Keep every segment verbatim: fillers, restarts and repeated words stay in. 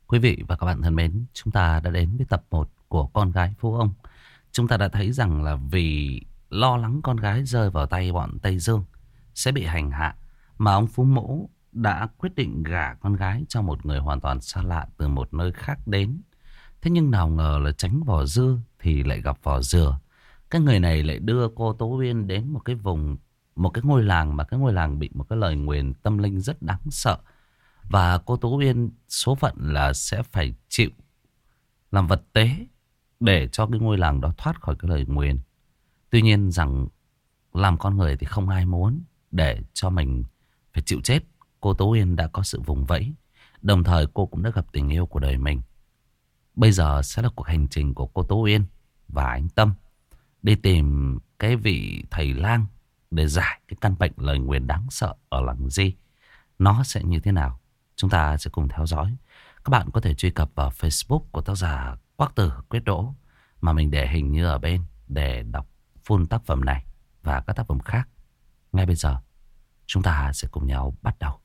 Quý vị và các bạn thân mến, chúng ta đã đến với tập một của Con gái Phú ông. Chúng ta đã thấy rằng là vì lo lắng con gái rơi vào tay bọn Tây Dương sẽ bị hành hạ, mà ông Phú Mỗ đã quyết định gả con gái cho một người hoàn toàn xa lạ từ một nơi khác đến. Thế nhưng nào ngờ là tránh vỏ dưa thì lại gặp vỏ dừa. Cái người này lại đưa cô Tố Uyên đến một cái vùng, một cái ngôi làng mà cái ngôi làng bị một cái lời nguyền tâm linh rất đáng sợ. Và cô Tố Uyên số phận là sẽ phải chịu làm vật tế để cho cái ngôi làng đó thoát khỏi cái lời nguyền. Tuy nhiên rằng làm con người thì không ai muốn để cho mình phải chịu chết. Cô Tố Uyên đã có sự vùng vẫy, đồng thời cô cũng đã gặp tình yêu của đời mình. Bây giờ sẽ là cuộc hành trình của cô Tố Uyên và anh Tâm đi tìm cái vị thầy lang để giải cái căn bệnh lời nguyền đáng sợ ở làng Di. Nó sẽ như thế nào? Chúng ta sẽ cùng theo dõi. Các bạn có thể truy cập vào Facebook của tác giả Quắc Tử Quyết Đỗ mà mình để hình như ở bên để đọc full tác phẩm này và các tác phẩm khác. Ngay bây giờ chúng ta sẽ cùng nhau bắt đầu.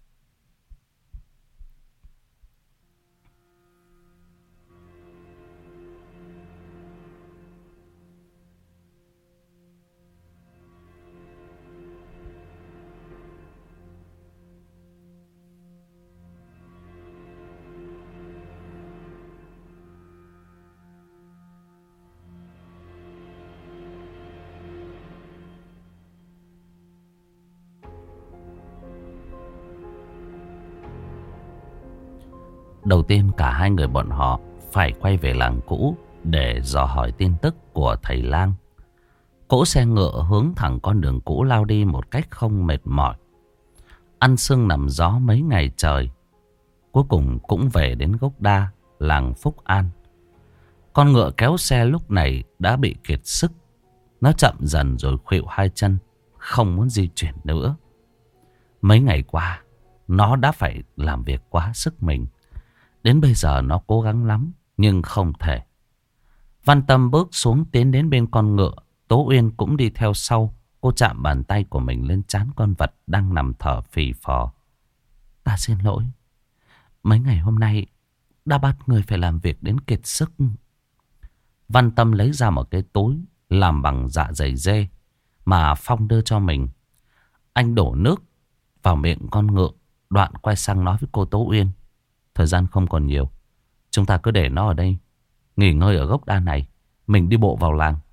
Đầu tiên cả hai người bọn họ phải quay về làng cũ để dò hỏi tin tức của thầy lang. Cỗ xe ngựa hướng thẳng con đường cũ lao đi một cách không mệt mỏi. Ăn sương nằm gió mấy ngày trời, cuối cùng cũng về đến gốc đa làng Phúc An. Con ngựa kéo xe lúc này đã bị kiệt sức. Nó chậm dần rồi khuỵu hai chân, không muốn di chuyển nữa. Mấy ngày qua nó đã phải làm việc quá sức mình. Đến bây giờ nó cố gắng lắm nhưng không thể. Văn Tâm bước xuống tiến đến bên con ngựa. Tố Uyên cũng đi theo sau. Cô chạm bàn tay của mình lên trán con vật đang nằm thở phì phò. Ta xin lỗi. Mấy ngày hôm nay đã bắt người phải làm việc đến kiệt sức. Văn Tâm lấy ra một cái túi làm bằng dạ dày dê mà Phong đưa cho mình. Anh đổ nước vào miệng con ngựa, đoạn quay sang nói với cô Tố Uyên. Thời gian không còn nhiều, chúng ta cứ để nó ở đây nghỉ ngơi ở gốc đa này, mình đi bộ vào làng.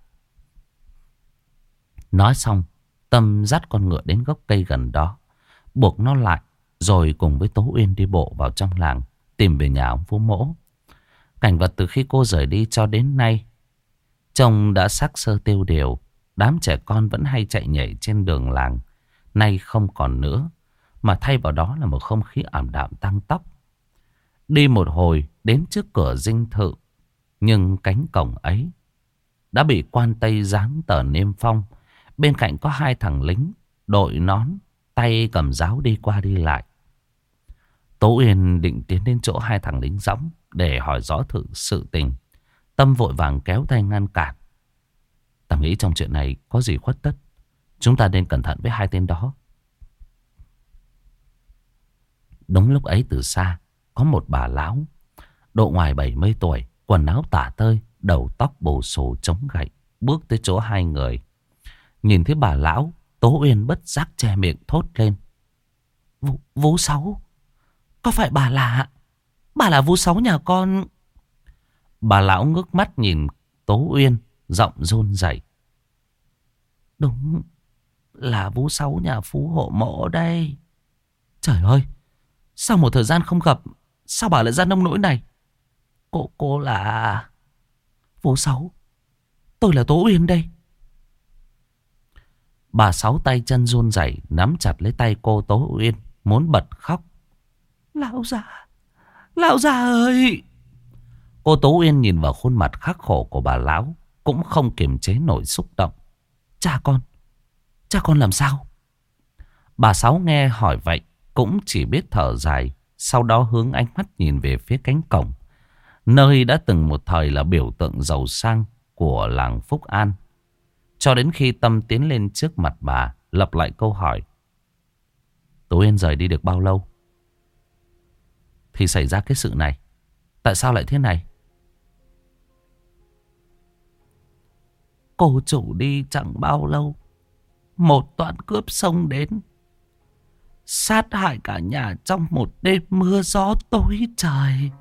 Nói xong, Tâm dắt con ngựa đến gốc cây gần đó, buộc nó lại, rồi cùng với Tố Uyên đi bộ vào trong làng, tìm về nhà ông Phú Mỗ. Cảnh vật từ khi cô rời đi cho đến nay trông đã sắc sơ tiêu điều. Đám trẻ con vẫn hay chạy nhảy trên đường làng nay không còn nữa, mà thay vào đó là một không khí ảm đạm tăng tóc. Đi một hồi đến trước cửa dinh thự, nhưng cánh cổng ấy đã bị quan tây dán tờ niêm phong. Bên cạnh có hai thằng lính đội nón, tay cầm giáo đi qua đi lại. Tố Uyên định tiến đến chỗ hai thằng lính dõng để hỏi rõ thử sự tình. Tâm vội vàng kéo tay ngăn cản. Ta nghĩ trong chuyện này có gì khuất tất, chúng ta nên cẩn thận với hai tên đó. Đúng lúc ấy từ xa có một bà lão độ ngoài bảy mươi tuổi, quần áo tả tơi, đầu tóc bù xù chống gậy, bước tới chỗ hai người. Nhìn thấy bà lão, Tố Uyên bất giác che miệng thốt lên. Vú, Vú Sáu, có phải bà là Bà là Vú Sáu nhà con? Bà lão ngước mắt nhìn Tố Uyên, giọng run rẩy. Đúng là Vú Sáu nhà Phú Hộ Mộ đây. Trời ơi, sau một thời gian không gặp, sao bà lại ra nông nỗi này? Cô, cô là... Vú Sáu, tôi là Tố Uyên đây. Bà Sáu tay chân run rẩy nắm chặt lấy tay cô Tố Uyên, muốn bật khóc. Lão già, lão già ơi! Cô Tố Uyên nhìn vào khuôn mặt khắc khổ của bà lão, cũng không kiềm chế nổi xúc động. Cha con, cha con làm sao? Bà Sáu nghe hỏi vậy cũng chỉ biết thở dài, sau đó hướng ánh mắt nhìn về phía cánh cổng, nơi đã từng một thời là biểu tượng giàu sang của làng Phúc An. Cho đến khi Tâm tiến lên trước mặt bà, lặp lại câu hỏi. Tố Uyên rời đi được bao lâu thì xảy ra cái sự này? Tại sao lại thế này? Cô chủ đi chẳng bao lâu, một toán cướp xông đến, sát hại cả nhà trong một đêm mưa gió tối trời.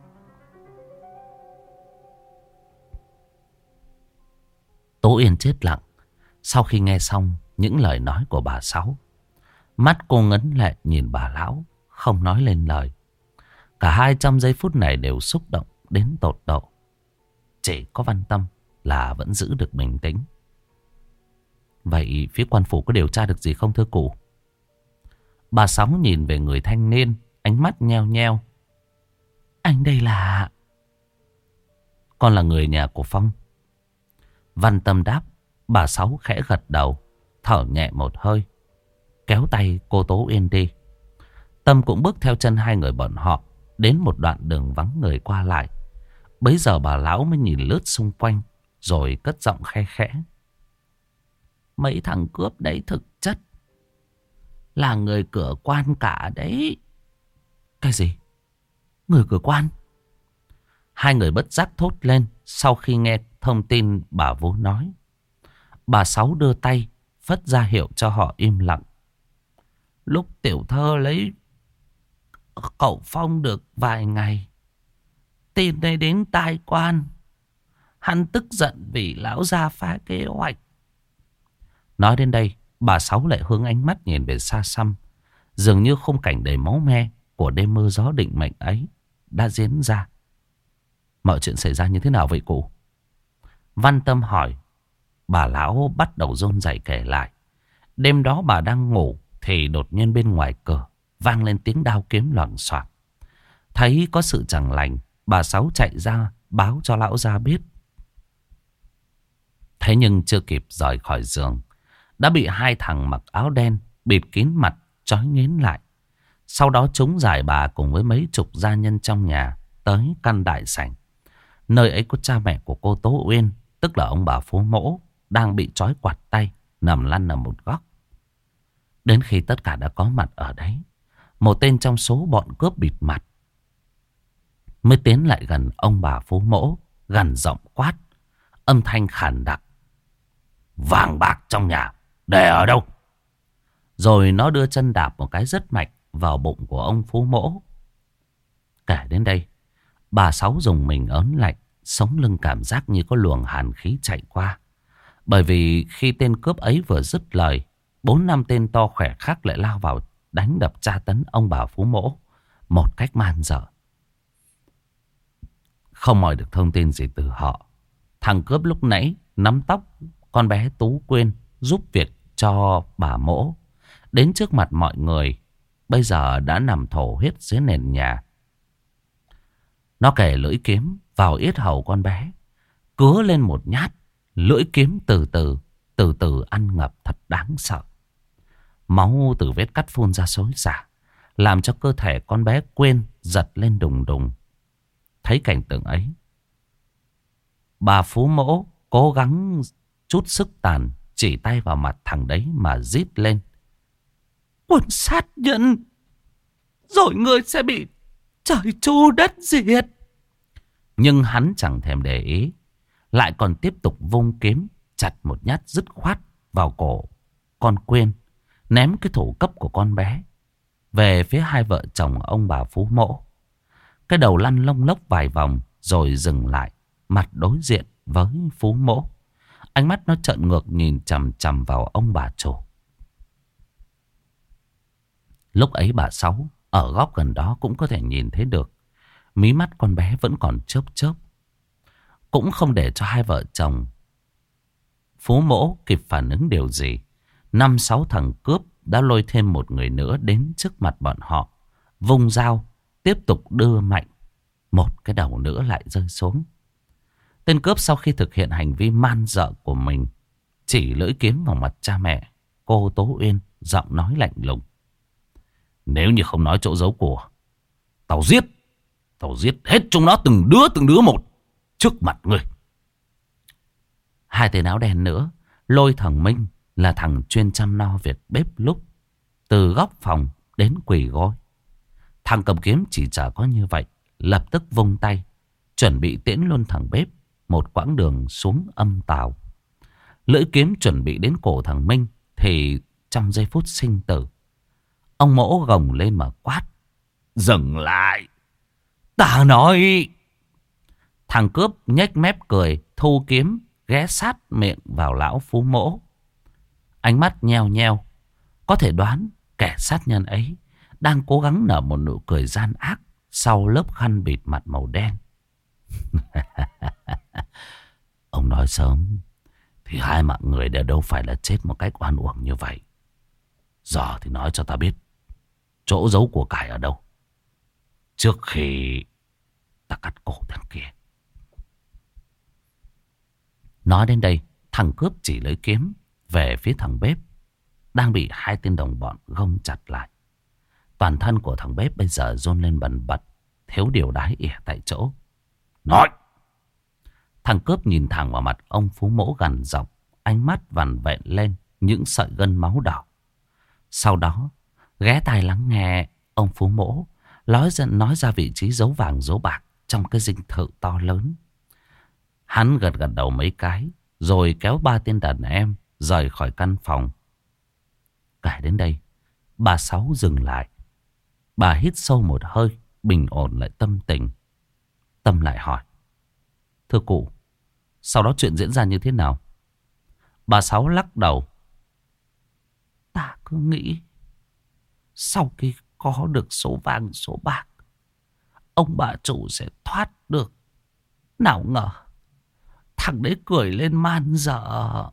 Tố Uyên chết lặng sau khi nghe xong những lời nói của bà Sáu. Mắt cô ngấn lệ nhìn bà lão, không nói lên lời. Cả hai trong giây phút này đều xúc động đến tột độ. Chỉ có Văn Tâm là vẫn giữ được bình tĩnh. Vậy phía quan phủ có điều tra được gì không thưa cụ? Bà Sáu nhìn về người thanh niên, ánh mắt nheo nheo. Anh đây là... Con là người nhà của Phong. Văn Tâm đáp. Bà Sáu khẽ gật đầu, thở nhẹ một hơi, kéo tay cô Tố Uyên đi. Tâm cũng bước theo chân hai người bọn họ đến một đoạn đường vắng người qua lại. Bấy giờ bà lão mới nhìn lướt xung quanh, rồi cất giọng khe khẽ. Mấy thằng cướp đấy thực chất là người cửa quan cả đấy. Cái gì? Người cửa quan? Hai người bất giác thốt lên sau khi nghe thông tin bà Vú nói. Bà Sáu đưa tay phất ra hiệu cho họ im lặng. Lúc tiểu thơ lấy cậu Phong được vài ngày, tin đây đến tai quan. Hắn tức giận vì lão gia phá kế hoạch. Nói đến đây, bà Sáu lại hướng ánh mắt nhìn về xa xăm. Dường như khung cảnh đầy máu me của đêm mưa gió định mệnh ấy đã diễn ra. Mọi chuyện xảy ra như thế nào vậy cụ? Văn Tâm hỏi. Bà lão bắt đầu run rẩy kể lại. Đêm đó bà đang ngủ thì đột nhiên bên ngoài cửa vang lên tiếng đao kiếm loảng xoảng. Thấy có sự chẳng lành, bà Sáu chạy ra báo cho lão gia biết. Thế nhưng chưa kịp rời khỏi giường, đã bị hai thằng mặc áo đen bịt kín mặt trói nghiến lại. Sau đó chúng giải bà cùng với mấy chục gia nhân trong nhà tới căn đại sảnh. Nơi ấy có cha mẹ của cô Tố Uyên, tức là ông bà Phú Mỗ, đang bị trói quạt tay, nằm lăn ở một góc. Đến khi tất cả đã có mặt ở đấy, một tên trong số bọn cướp bịt mặt mới tiến lại gần ông bà Phú Mỗ, gằn giọng quát, âm thanh khàn đặc. Vàng bạc trong nhà để ở đâu? Rồi nó đưa chân đạp một cái rất mạnh vào bụng của ông Phú Mỗ. Kể đến đây, bà Sáu dùng mình ớn lạnh, sống lưng cảm giác như có luồng hàn khí chạy qua. Bởi vì khi tên cướp ấy vừa dứt lời, bốn năm tên to khỏe khác lại lao vào đánh đập tra tấn ông bà Phú Mỗ một cách man dợ. Không moi được thông tin gì từ họ. Thằng cướp lúc nãy nắm tóc con bé Tú Quyên giúp việc cho bà Mỗ đến trước mặt mọi người, bây giờ đã nằm thổ huyết dưới nền nhà. Nó kề lưỡi kiếm vào yết hầu con bé, cứa lên một nhát. Lưỡi kiếm từ từ, từ từ ăn ngập thật đáng sợ. Máu từ vết cắt phun ra xối xả, làm cho cơ thể con bé Quyên giật lên đùng đùng. Thấy cảnh tượng ấy, bà Phú Mỗ cố gắng chút sức tàn, chỉ tay vào mặt thằng đấy mà rít lên. Quân sát nhân, rồi ngươi sẽ bị trời chu đất diệt. Nhưng hắn chẳng thèm để ý, lại còn tiếp tục vung kiếm chặt một nhát dứt khoát vào cổ con Quyên, ném cái thủ cấp của con bé về phía hai vợ chồng ông bà Phú Mỗ. Cái đầu lăn lông lốc vài vòng rồi dừng lại, mặt đối diện với Phú Mỗ. Ánh mắt nó trợn ngược nhìn chằm chằm vào ông bà chủ. Lúc ấy bà Sáu ở góc gần đó cũng có thể nhìn thấy được. Mí mắt con bé vẫn còn chớp chớp. Cũng không để cho hai vợ chồng Phú Mỗ kịp phản ứng điều gì. Năm sáu thằng cướp đã lôi thêm một người nữa đến trước mặt bọn họ, vung dao tiếp tục đưa mạnh. Một cái đầu nữa lại rơi xuống. Tên cướp sau khi thực hiện hành vi man dợ của mình, chỉ lưỡi kiếm vào mặt cha mẹ cô Tố Uyên, giọng nói lạnh lùng. Nếu như không nói chỗ giấu của, tao giết Tao giết hết chúng nó từng đứa từng đứa một trước mặt ngươi. Hai tên áo đen nữa lôi thằng Minh, là thằng chuyên chăm no việc bếp lúc, từ góc phòng đến quỳ gối. Thằng cầm kiếm chỉ chả có như vậy, lập tức vung tay chuẩn bị tiễn luôn thằng bếp một quãng đường xuống âm tào. Lưỡi kiếm chuẩn bị đến cổ thằng Minh thì trong giây phút sinh tử, ông Mỗ gồng lên mà quát: "Dừng lại! Ta nói!" Thằng cướp nhếch mép cười, thu kiếm ghé sát miệng vào lão Phú Mỗ. Ánh mắt nheo nheo, có thể đoán kẻ sát nhân ấy đang cố gắng nở một nụ cười gian ác sau lớp khăn bịt mặt màu đen. Ông nói sớm thì hai mạng người đều đâu phải là chết một cách oan uổng như vậy. Giờ thì nói cho ta biết chỗ giấu của cải ở đâu, trước khi ta cắt cổ thằng kia. Nói đến đây, thằng cướp chỉ lấy kiếm về phía thằng bếp đang bị hai tên đồng bọn gông chặt lại. Toàn thân của thằng bếp bây giờ run lên bần bật, thiếu điều đái ỉa tại chỗ. Nói! Thằng cướp nhìn thẳng vào mặt ông Phú Mỗ gằn giọng, ánh mắt vằn vện lên những sợi gân máu đỏ. Sau đó ghé tai lắng nghe ông Phú Mỗ nói ra, nói ra vị trí giấu vàng giấu bạc trong cái dinh thự to lớn. Hắn gật gật đầu mấy cái rồi kéo ba tên đàn em rời khỏi căn phòng. Kể đến đây, bà Sáu dừng lại. Bà hít sâu một hơi, bình ổn lại tâm tình. Tâm lại hỏi: "Thưa cụ, sau đó chuyện diễn ra như thế nào?" Bà Sáu lắc đầu: "Ta cứ nghĩ sau khi có được số vàng số bạc, ông bà chủ sẽ thoát được. Nào ngờ thằng đấy cười lên man dợ."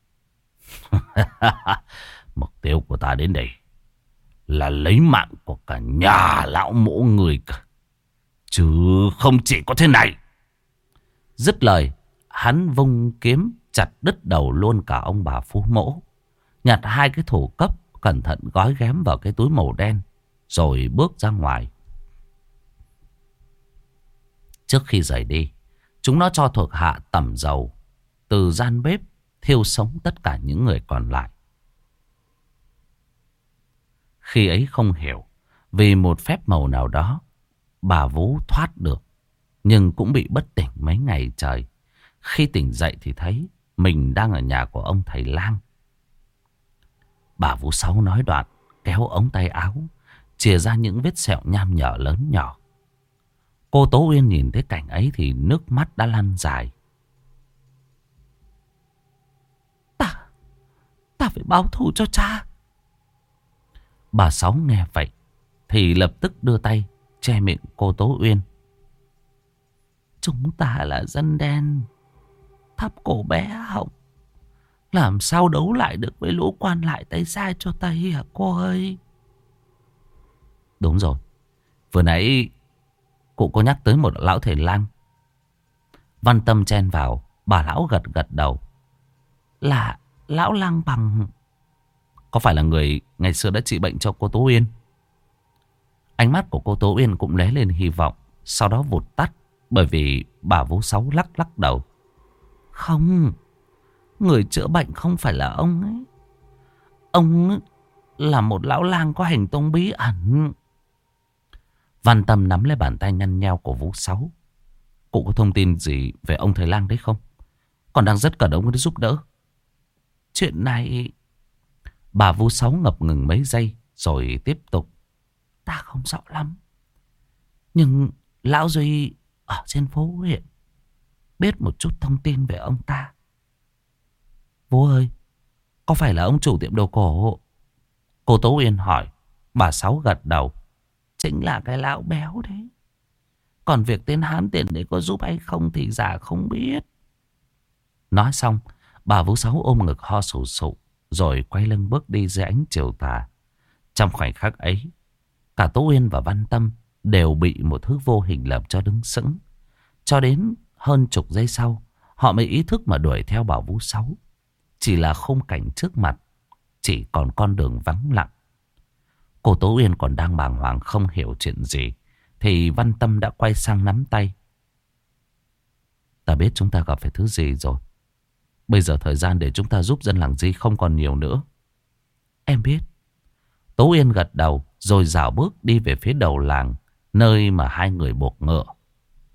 Mục tiêu của ta đến đây là lấy mạng của cả nhà lão Mỗ người cả, chứ không chỉ có thế này. Dứt lời, hắn vung kiếm chặt đứt đầu luôn cả ông bà Phú Mỗ, nhặt hai cái thủ cấp cẩn thận gói ghém vào cái túi màu đen, rồi bước ra ngoài. Trước khi rời đi, chúng nó cho thuộc hạ tẩm dầu từ gian bếp thiêu sống tất cả những người còn lại. Khi ấy không hiểu vì một phép màu nào đó, bà Vú thoát được, nhưng cũng bị bất tỉnh mấy ngày trời. Khi tỉnh dậy thì thấy mình đang ở nhà của ông thầy lang. Bà Vú Sáu nói đoạn, kéo ống tay áo, chìa ra những vết sẹo nham nhở lớn nhỏ. Cô Tố Uyên nhìn thấy cảnh ấy thì nước mắt đã lăn dài. Ta, ta phải báo thù cho cha. Bà Sáu nghe vậy thì lập tức đưa tay che miệng cô Tố Uyên. Chúng ta là dân đen, thấp cổ bé họng, làm sao đấu lại được với lũ quan lại tay sai cho tay hả cô ơi? Đúng rồi, vừa nãy cụ có nhắc tới một lão thầy lang. Văn Tâm chen vào, bà lão gật gật đầu. Là lão lang bằng. Có phải là người ngày xưa đã trị bệnh cho cô Tố Uyên? Ánh mắt của cô Tố Uyên cũng lóe lên hy vọng, sau đó vụt tắt bởi vì bà Vú Sáu lắc lắc đầu. Không, người chữa bệnh không phải là ông ấy. Ông là một lão lang có hành tung bí ẩn. Văn Tâm nắm lấy bàn tay nhăn nheo của Vú Sáu. Cụ có thông tin gì về ông thầy lang đấy không? Còn đang rất cần ông ấy giúp đỡ. Chuyện này... Bà Vú Sáu ngập ngừng mấy giây rồi tiếp tục. Ta không rõ lắm, nhưng lão Duy ở trên phố huyện biết một chút thông tin về ông ta. Vú ơi, có phải là ông chủ tiệm đồ cổ? Cô Tố Uyên hỏi. Bà Sáu gật đầu. Chính là cái lão béo đấy. Còn việc tên hám tiền đấy có giúp hay không thì già không biết. Nói xong, bà Vú Sáu ôm ngực ho sù sụ, rồi quay lưng bước đi dưới ánh chiều tà. Trong khoảnh khắc ấy, cả Tố Uyên và Văn Tâm đều bị một thứ vô hình làm cho đứng sững. Cho đến hơn chục giây sau, họ mới ý thức mà đuổi theo bà Vú Sáu. Chỉ là khung cảnh trước mặt chỉ còn con đường vắng lặng. Cô Tố Uyên còn đang bàng hoàng không hiểu chuyện gì, thì Văn Tâm đã quay sang nắm tay. Ta biết chúng ta gặp phải thứ gì rồi. Bây giờ thời gian để chúng ta giúp dân làng Di không còn nhiều nữa. Em biết. Tố Uyên gật đầu rồi dạo bước đi về phía đầu làng, nơi mà hai người buộc ngựa.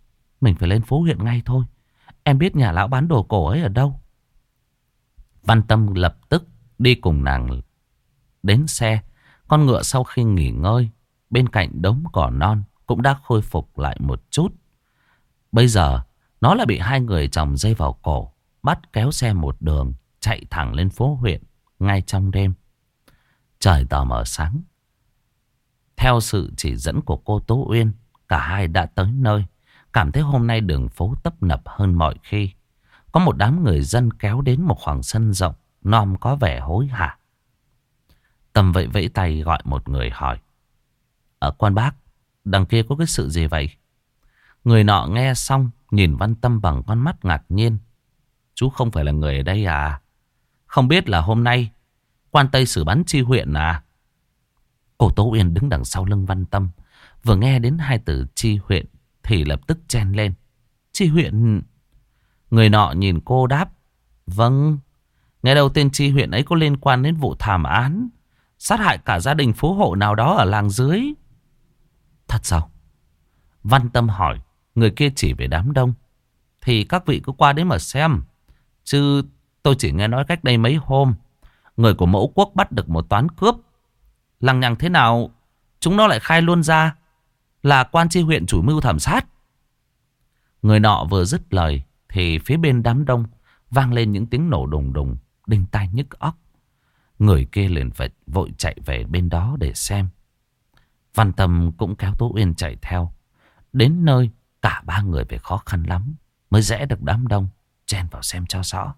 Mình phải lên phố huyện ngay thôi. Em biết nhà lão bán đồ cổ ấy ở đâu. Văn Tâm lập tức đi cùng nàng đến xe. Con ngựa sau khi nghỉ ngơi bên cạnh đống cỏ non cũng đã khôi phục lại một chút. Bây giờ nó lại bị hai người chồng dây vào cổ, bắt kéo xe một đường chạy thẳng lên phố huyện ngay trong đêm. Trời tờ mờ sáng. Theo sự chỉ dẫn của cô Tố Uyên, cả hai đã tới nơi. Cảm thấy hôm nay đường phố tấp nập hơn mọi khi. Có một đám người dân kéo đến một khoảng sân rộng, nom có vẻ hối hả. Tâm vẫy vẫy tay gọi một người hỏi: Ở quan bác, đằng kia có cái sự gì vậy? Người nọ nghe xong nhìn Văn Tâm bằng con mắt ngạc nhiên. Chú không phải là người ở đây à? Không biết là hôm nay quan Tây xử bắn chi huyện à? Cô Tố Uyên đứng đằng sau lưng Văn Tâm, vừa nghe đến hai từ chi huyện thì lập tức chen lên: Chi huyện? Người nọ nhìn cô đáp: Vâng, nghe đầu tên chi huyện ấy có liên quan đến vụ thảm án sát hại cả gia đình phú hộ nào đó ở làng dưới. Thật sao? Văn Tâm hỏi. Người kia chỉ về đám đông: Thì các vị cứ qua đấy mà xem. Chứ tôi chỉ nghe nói cách đây mấy hôm, người của Mẫu Quốc bắt được một toán cướp. Lằng nhằng thế nào chúng nó lại khai luôn ra là quan chi huyện chủ mưu thảm sát. Người nọ vừa dứt lời thì phía bên đám đông vang lên những tiếng nổ đùng đùng, đinh tai nhức óc. Người kia liền phải vội chạy về bên đó để xem. Văn Tâm cũng kéo Tố Uyên chạy theo. Đến nơi cả ba người phải khó khăn lắm mới rẽ được đám đông, chen vào xem cho rõ.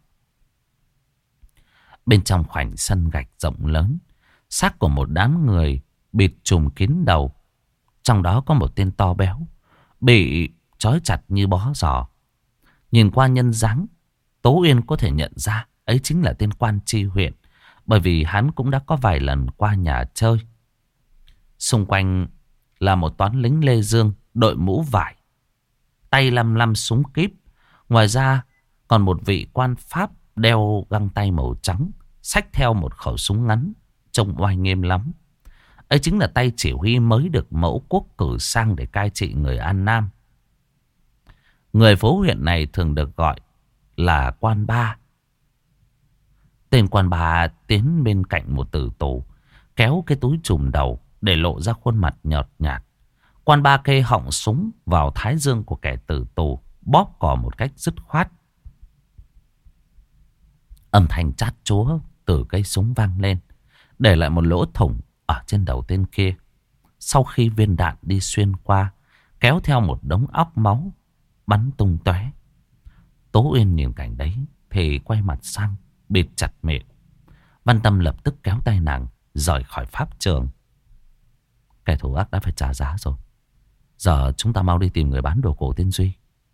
Bên trong khoảnh sân gạch rộng lớn, xác của một đám người bịt trùm kín đầu. Trong đó có một tên to béo, bị trói chặt như bó giò. Nhìn qua nhân dáng, Tố Uyên có thể nhận ra ấy chính là tên quan chi huyện, bởi vì hắn cũng đã có vài lần qua nhà chơi. Xung quanh là một toán lính Lê Dương đội mũ vải, tay lăm lăm súng kíp. Ngoài ra còn một vị quan Pháp đeo găng tay màu trắng, xách theo một khẩu súng ngắn, trông oai nghiêm lắm. Ấy chính là tay chỉ huy mới được Mẫu Quốc cử sang để cai trị người An Nam. Người phố huyện này thường được gọi là quan ba. Tên quan ba tiến bên cạnh một tử tù, kéo cái túi trùm đầu để lộ ra khuôn mặt nhợt nhạt. Quan ba kê họng súng vào thái dương của kẻ tử tù, bóp cò một cách dứt khoát. Âm thanh chát chúa từ cây súng vang lên, để lại một lỗ thủng ở trên đầu tên kia. Sau khi viên đạn đi xuyên qua, kéo theo một đống óc máu bắn tung tóe. Tố Uyên nhìn cảnh đấy thì quay mặt sang, bịt chặt miệng. Văn Tâm lập tức kéo tay nàng rời khỏi pháp trường. Kẻ thù ác đã phải trả giá rồi. Giờ chúng ta mau đi tìm người bán đồ cổ tên Duy.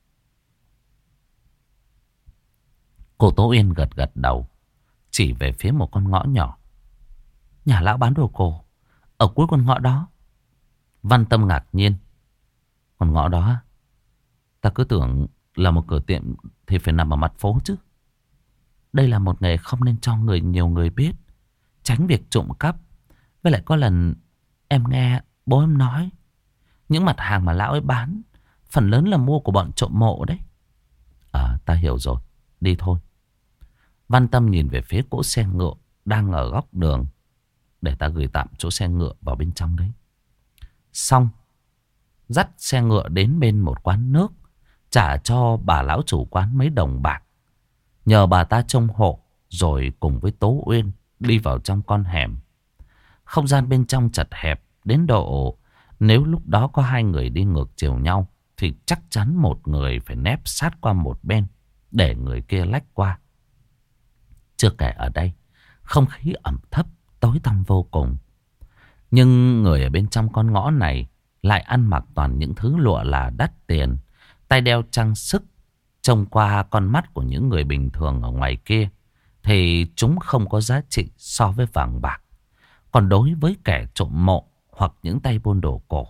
Cô Tố Uyên gật gật đầu, chỉ về phía một con ngõ nhỏ. Nhà lão bán đồ cổ ở cuối con ngõ đó. Văn Tâm ngạc nhiên. Con ngõ đó, ta cứ tưởng là một cửa tiệm thì phải nằm ở mặt phố chứ. Đây là một nghề không nên cho người nhiều người biết, tránh việc trộm cắp. Với lại có lần em nghe bố em nói, những mặt hàng mà lão ấy bán phần lớn là mua của bọn trộm mộ đấy. À, ta hiểu rồi, đi thôi. Văn Tâm nhìn về phía cỗ xe ngựa đang ở góc đường. Để ta gửi tạm chỗ xe ngựa vào bên trong đấy. Xong, dắt xe ngựa đến bên một quán nước, trả cho bà lão chủ quán mấy đồng bạc, nhờ bà ta trông hộ, rồi cùng với Tố Uyên đi vào trong con hẻm. Không gian bên trong chật hẹp đến độ nếu lúc đó có hai người đi ngược chiều nhau thì chắc chắn một người phải nép sát qua một bên để người kia lách qua. Chưa kể ở đây không khí ẩm thấp tối tăm vô cùng. Nhưng người ở bên trong con ngõ này lại ăn mặc toàn những thứ lụa là đắt tiền, tay đeo trang sức. Trông qua con mắt của những người bình thường ở ngoài kia thì chúng không có giá trị so với vàng bạc. Còn đối với kẻ trộm mộ hoặc những tay buôn đồ cổ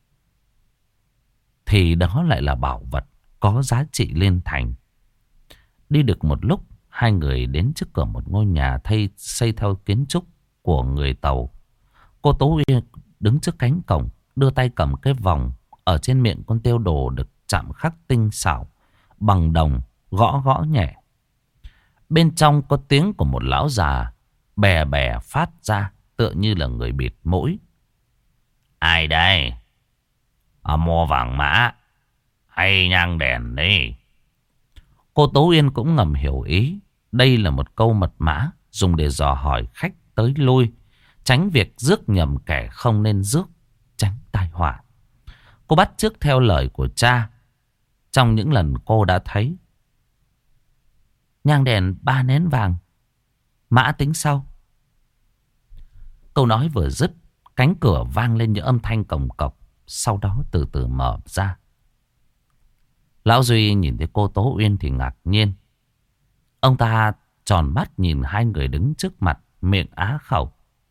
thì đó lại là bảo vật có giá trị liên thành. Đi được một lúc, hai người đến trước cửa một ngôi nhà thay xây theo kiến trúc của người Tàu. Cô Tố Uyên đứng trước cánh cổng, đưa tay cầm cái vòng ở trên miệng con tiêu đồ được chạm khắc tinh xảo, bằng đồng, gõ gõ nhẹ. Bên trong có tiếng của một lão già bè bè phát ra, tựa như là người bịt mũi. Ai đây? À, mua vàng mã hay nhang đèn đi? Cô Tố Uyên cũng ngầm hiểu ý. Đây là một câu mật mã dùng để dò hỏi khách tới lui, tránh việc rước nhầm kẻ không nên rước, tránh tai họa. Cô bắt chước theo lời của cha trong những lần cô đã thấy. Nhang đèn ba nén vàng, mã tính sau. Câu nói vừa dứt, cánh cửa vang lên những âm thanh cồng cọc, sau đó từ từ mở ra. Lão Duy nhìn thấy cô Tố Uyên thì ngạc nhiên. Ông ta tròn mắt nhìn hai người đứng trước mặt, miệng á khẩu.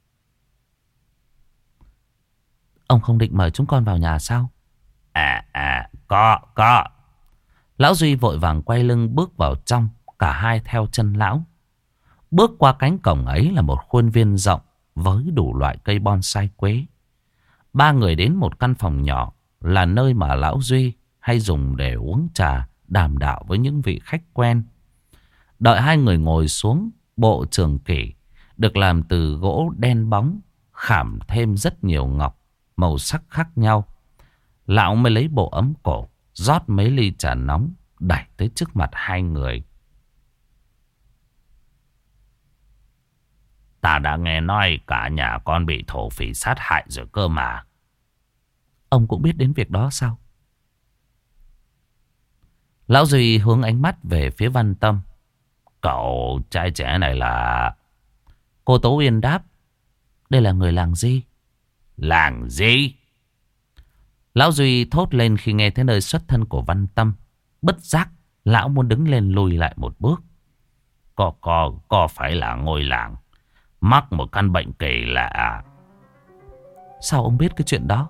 Ông không định mời chúng con vào nhà sao? À à, có, có. Lão Duy vội vàng quay lưng bước vào trong, cả hai theo chân lão. Bước qua cánh cổng ấy là một khuôn viên rộng với đủ loại cây bonsai quế. Ba người đến một căn phòng nhỏ, là nơi mà Lão Duy hay dùng để uống trà, đàm đạo với những vị khách quen. Đợi hai người ngồi xuống, bộ trường kỷ được làm từ gỗ đen bóng, khảm thêm rất nhiều ngọc, màu sắc khác nhau. Lão mới lấy bộ ấm cổ, rót mấy ly trà nóng, đẩy tới trước mặt hai người. Ta đã nghe nói cả nhà con bị thổ phỉ sát hại rồi cơ mà. Ông cũng biết đến việc đó sao? Lão Duy hướng ánh mắt về phía Văn Tâm. Cậu trai trẻ này là... Cô Tố Uyên đáp. Đây là người làng gì? Làng gì? Lão Duy thốt lên khi nghe thấy nơi xuất thân của Văn Tâm. Bất giác, lão muốn đứng lên lùi lại một bước. Có, có, có phải là ngôi làng mắc một căn bệnh kỳ lạ? Sao ông biết cái chuyện đó?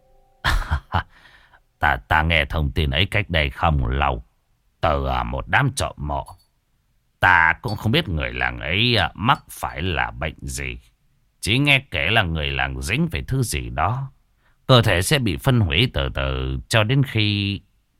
ta, ta nghe thông tin ấy cách đây không lâu, từ một đám trộm mộ. Ta cũng không biết người làng ấy mắc phải là bệnh gì. Chỉ nghe kể là người làng dính phải thứ gì đó, cơ thể sẽ bị phân hủy từ từ cho đến khi...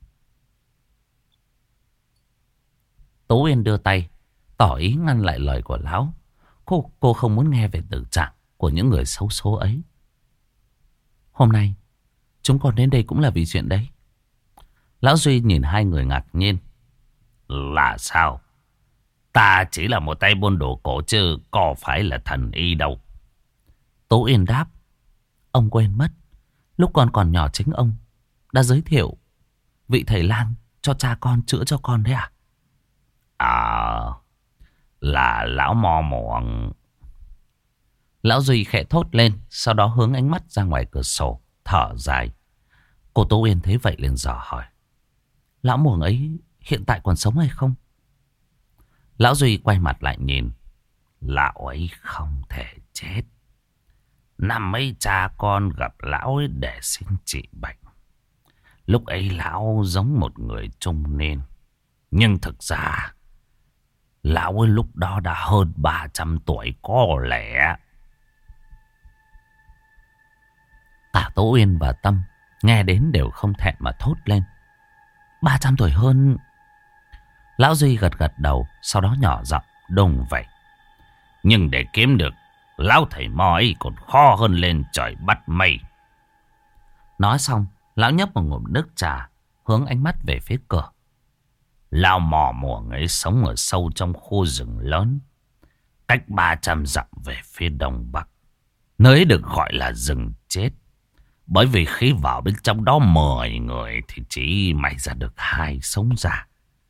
Tố Uyên đưa tay tỏ ý ngăn lại lời của lão. Cô, cô không muốn nghe về tử trạng của những người xấu số ấy. Hôm nay chúng con đến đây cũng là vì chuyện đấy. Lão Duy nhìn hai người ngạc nhiên. Là sao? Ta chỉ là một tay buôn đồ cổ chứ có phải là thần y đâu. Tố Uyên đáp. Ông quên mất, lúc con còn nhỏ chính ông đã giới thiệu vị thầy lang cho cha con chữa cho con đấy à? À, là lão mo muộn. Lão Duy khẽ thốt lên, sau đó hướng ánh mắt ra ngoài cửa sổ, thở dài. Cô Tố Uyên thấy vậy liền dò hỏi. Lão muộn ấy hiện tại còn sống hay không? Lão Duy quay mặt lại nhìn. Lão ấy không thể chết. Năm ấy cha con gặp lão ấy để xin trị bệnh. Lúc ấy lão giống một người trung niên, nhưng thực ra lão ấy lúc đó đã hơn ba trăm tuổi có lẽ. Cả Tố Uyên và Tâm nghe đến đều không thẹn mà thốt lên. Ba trăm tuổi hơn? Lão Duy gật gật đầu, sau đó nhỏ giọng đùng vậy. Nhưng để kiếm được lão thầy mo ấy còn khó hơn lên trời bắt mây. Nói xong, lão nhấp một ngụm nước trà, hướng ánh mắt về phía cửa. Lão mò muộn ấy sống ở sâu trong khu rừng lớn, cách ba trăm dặm về phía đông bắc. Nơi ấy được gọi là rừng chết, bởi vì khi vào bên trong đó mười người thì chỉ may ra được hai sống ra.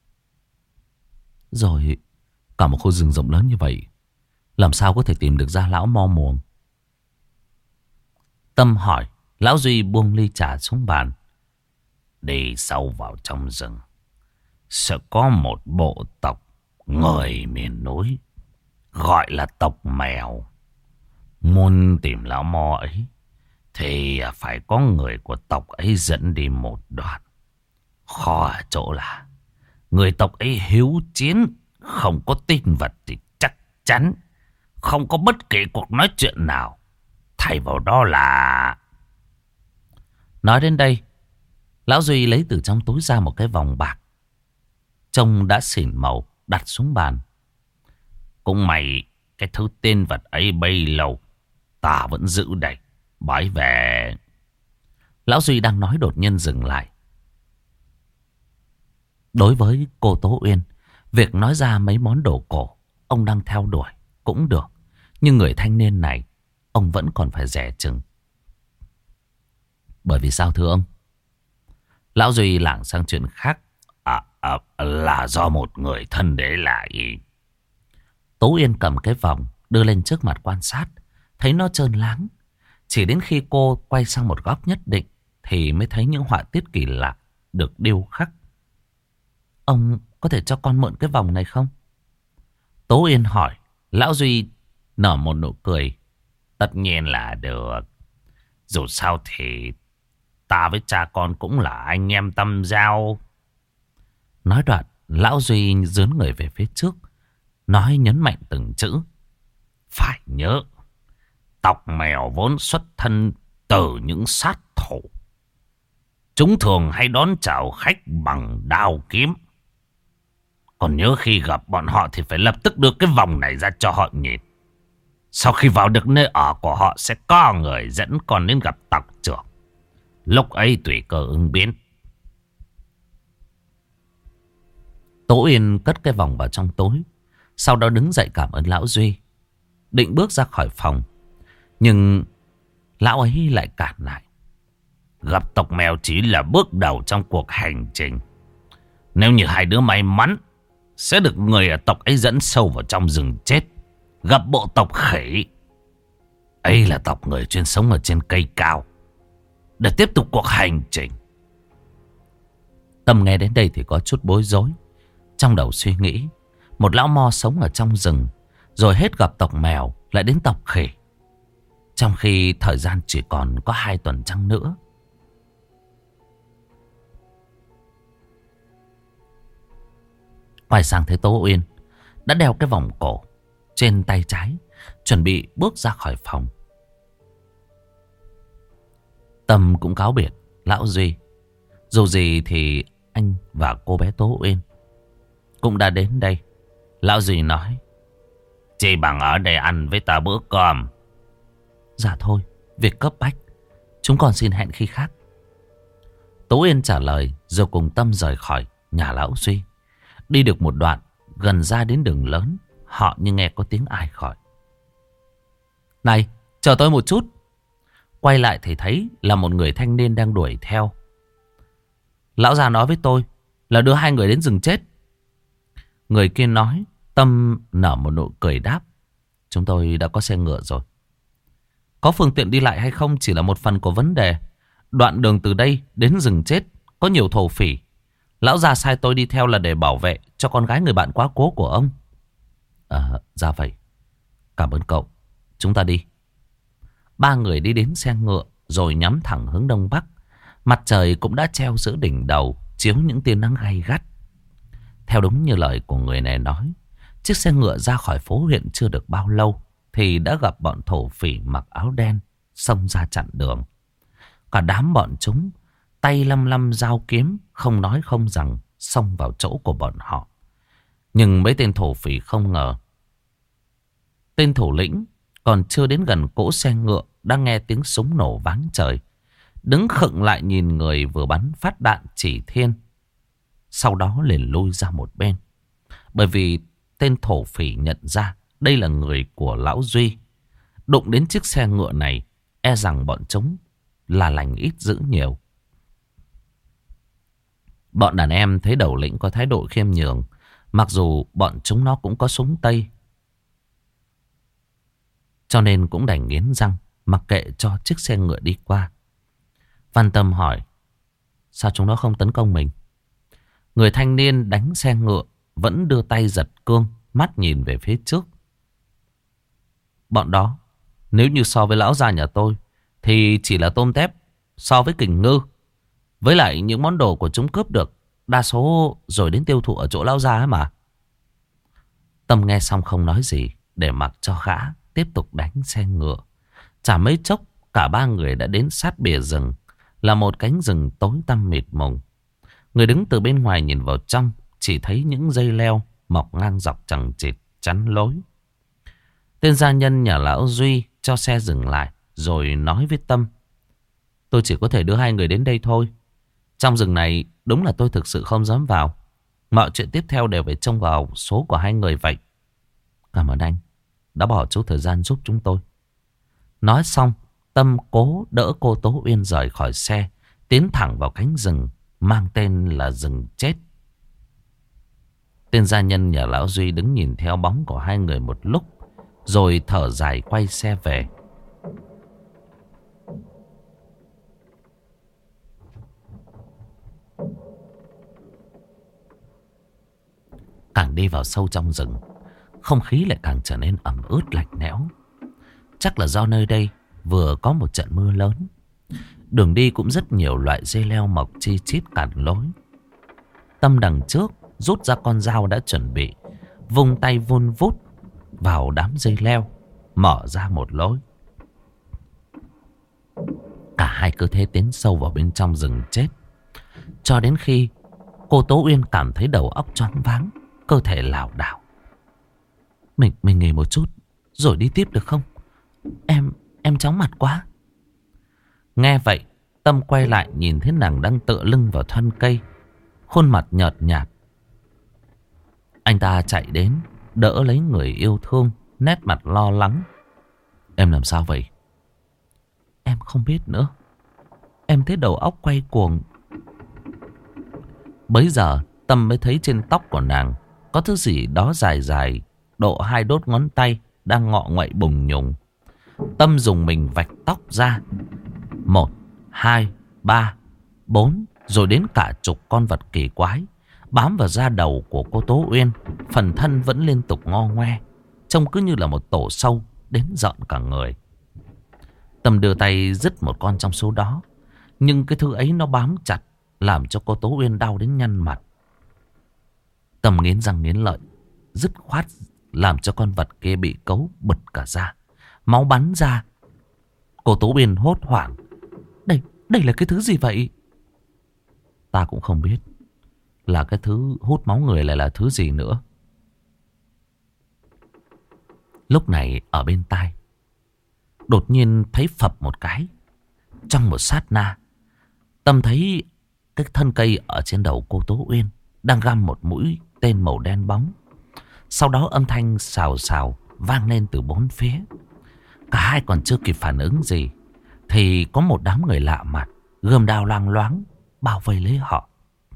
Rồi cả một khu rừng rộng lớn như vậy, làm sao có thể tìm được ra lão mo muộn? Tâm hỏi. Lão Duy buông ly trà xuống bàn. Đi sâu vào trong rừng sẽ có một bộ tộc người miền núi gọi là tộc mèo. Muốn tìm lão mo ấy thì phải có người của tộc ấy dẫn đi một đoạn. Khó ở chỗ là người tộc ấy hiếu chiến, không có tin vật thì chắc chắn không có bất kỳ cuộc nói chuyện nào. Thay vào đó là... Nói đến đây, Lão Duy lấy từ trong túi ra một cái vòng bạc, trông đã xỉn màu, đặt xuống bàn. Cũng mày, cái thứ tên vật ấy bấy lâu, ta vẫn giữ đây. Bái về. Lão Duy đang nói đột nhiên dừng lại. Đối với cô Tố Uyên, việc nói ra mấy món đồ cổ ông đang theo đuổi cũng được. Nhưng người thanh niên này, ông vẫn còn phải dè chừng. Bởi vì sao thưa ông? Lão Duy lảng sang chuyện khác. À, à, là do một người thân để lại. Tố Uyên cầm cái vòng đưa lên trước mặt quan sát. Thấy nó trơn láng. Chỉ đến khi cô quay sang một góc nhất định thì mới thấy những họa tiết kỳ lạ được điêu khắc. Ông có thể cho con mượn cái vòng này không? Tố Uyên hỏi. Lão Duy nở một nụ cười. Tất nhiên là được. Dù sao thì ta với cha con cũng là anh em tâm giao. Nói đoạn, Lão Duy dướn người về phía trước, nói nhấn mạnh từng chữ. Phải nhớ, tộc mèo vốn xuất thân từ những sát thủ. Chúng thường hay đón chào khách bằng đao kiếm. Còn nhớ khi gặp bọn họ thì phải lập tức đưa cái vòng này ra cho họ nhìn. Sau khi vào được nơi ở của họ sẽ có người dẫn con đến gặp tộc trưởng. Lúc ấy tùy cơ ứng biến. Tố Uyên cất cái vòng vào trong túi, sau đó đứng dậy cảm ơn Lão Duy, định bước ra khỏi phòng. Nhưng lão ấy lại cản lại. Gặp tộc mèo chỉ là bước đầu trong cuộc hành trình. Nếu như hai đứa may mắn, sẽ được người ở tộc ấy dẫn sâu vào trong rừng chết, gặp bộ tộc khỉ. Ấy là tộc người chuyên sống ở trên cây cao, để tiếp tục cuộc hành trình. Tâm nghe đến đây thì có chút bối rối. Trong đầu suy nghĩ, một lão mo sống ở trong rừng, rồi hết gặp tộc mèo lại đến tộc khỉ, trong khi thời gian chỉ còn có hai tuần trăng nữa. Quay sang thấy Tố Uyên đã đeo cái vòng cổ trên tay trái, chuẩn bị bước ra khỏi phòng. Tâm cũng cáo biệt Lão Duy. Dù gì thì anh và cô bé Tố Uyên cũng đã đến đây. Lão Duy nói: chỉ bằng ở đây ăn với ta bữa cơm. Dạ thôi, việc cấp bách, chúng còn xin hẹn khi khác. Tố Uyên trả lời rồi cùng Tâm rời khỏi nhà Lão Duy. Đi được một đoạn, gần ra đến đường lớn, họ như nghe có tiếng ai gọi. Này, chờ tôi một chút. Quay lại thì thấy là một người thanh niên đang đuổi theo. Lão già nói với tôi là đưa hai người đến rừng chết. Người kia nói. Tâm nở một nụ cười đáp: chúng tôi đã có xe ngựa rồi. Có phương tiện đi lại hay không chỉ là một phần của vấn đề. Đoạn đường từ đây đến rừng chết có nhiều thổ phỉ. Lão già sai tôi đi theo là để bảo vệ cho con gái người bạn quá cố của ông. À, ra vậy. Cảm ơn cậu. Chúng ta đi. Ba người đi đến xe ngựa rồi nhắm thẳng hướng đông bắc. Mặt trời cũng đã treo giữa đỉnh đầu, chiếu những tia nắng gay gắt. Theo đúng như lời của người này nói, chiếc xe ngựa ra khỏi phố huyện chưa được bao lâu thì đã gặp bọn thổ phỉ mặc áo đen xông ra chặn đường. Cả đám bọn chúng tay lăm lăm dao kiếm, không nói không rằng xông vào chỗ của bọn họ. Nhưng mấy tên thổ phỉ không ngờ, tên thủ lĩnh còn chưa đến gần cỗ xe ngựa đã nghe tiếng súng nổ váng trời, đứng khựng lại nhìn người vừa bắn phát đạn chỉ thiên. Sau đó liền lui ra một bên, bởi vì tên thổ phỉ nhận ra đây là người của Lão Duy. Đụng đến chiếc xe ngựa này, e rằng bọn chúng là lành ít dữ nhiều. Bọn đàn em thấy đầu lĩnh có thái độ khiêm nhường, mặc dù bọn chúng nó cũng có súng Tây, cho nên cũng đành nghiến răng mặc kệ cho chiếc xe ngựa đi qua. Văn Tâm hỏi: sao chúng nó không tấn công mình? Người thanh niên đánh xe ngựa vẫn đưa tay giật cương, mắt nhìn về phía trước. Bọn đó nếu như so với lão già nhà tôi thì chỉ là tôm tép so với kình ngư. Với lại những món đồ của chúng cướp được đa số rồi đến tiêu thụ ở chỗ lão già ấy mà. Tâm nghe xong không nói gì, để mặc cho gã tiếp tục đánh xe ngựa. Chả mấy chốc cả ba người đã đến sát bìa rừng. là một cánh rừng tối tăm mịt mùng. Người đứng từ bên ngoài nhìn vào trong chỉ thấy những dây leo mọc ngang dọc chằng chịt chắn lối. Tên gia nhân nhà lão Duy cho xe dừng lại rồi nói với Tâm: tôi chỉ có thể đưa hai người đến đây thôi. Trong rừng này đúng là tôi thực sự không dám vào. Mọi chuyện tiếp theo đều phải trông vào số của hai người vậy. Cảm ơn anh đã bỏ chút thời gian giúp chúng tôi. Nói xong, Tâm cố đỡ cô Tố Uyên rời khỏi xe, tiến thẳng vào cánh rừng mang tên là rừng chết. Tên gia nhân nhà lão Duy đứng nhìn theo bóng của hai người một lúc, rồi thở dài quay xe về. Càng đi vào sâu trong rừng, không khí lại càng trở nên ẩm ướt lạnh lẽo. Chắc là do nơi đây vừa có một trận mưa lớn. Đường đi cũng rất nhiều loại dây leo mọc chi chít cản lối. Tâm đằng trước rút ra con dao đã chuẩn bị, vung tay vun vút vào đám dây leo, mở ra một lối. Cả hai cứ thế tiến sâu vào bên trong rừng chết, cho đến khi cô Tố Uyên cảm thấy đầu óc choáng váng, cơ thể lảo đảo. Mình mình nghỉ một chút rồi đi tiếp được không? Em em chóng mặt quá. Nghe vậy, Tâm quay lại nhìn thấy nàng đang tựa lưng vào thân cây, khuôn mặt nhợt nhạt. Anh ta chạy đến đỡ lấy người yêu thương, nét mặt lo lắng. Em làm sao vậy? Em không biết nữa. Em thấy đầu óc quay cuồng. Bấy giờ Tâm mới thấy trên tóc của nàng có thứ gì đó dài dài, độ hai đốt ngón tay đang ngọ nguậy bùng nhùng. Tâm dùng mình vạch tóc ra. Một, hai, ba, bốn, rồi đến cả chục con vật kỳ quái bám vào da đầu của cô Tố Uyên. Phần thân vẫn liên tục ngo ngoe, trông cứ như là một tổ sâu đến giận cả người. Tâm đưa tay dứt một con trong số đó, nhưng cái thứ ấy nó bám chặt, làm cho cô Tố Uyên đau đến nhăn mặt. Tâm nghiến răng nghiến lợi, dứt khoát làm cho con vật kia bị cấu bật cả da, máu bắn ra. Cô Tố Uyên hốt hoảng. Đây, đây là cái thứ gì vậy? Ta cũng không biết là cái thứ hút máu người lại là thứ gì nữa. Lúc này ở bên tai đột nhiên thấy phập một cái. Trong một sát na, Tâm thấy cái thân cây ở trên đầu cô Tố Uyên đang găm một mũi tên màu đen bóng. Sau đó âm thanh xào xào vang lên từ bốn phía. Cả hai còn chưa kịp phản ứng gì thì có một đám người lạ mặt gươm đao loang loáng bao vây lấy họ.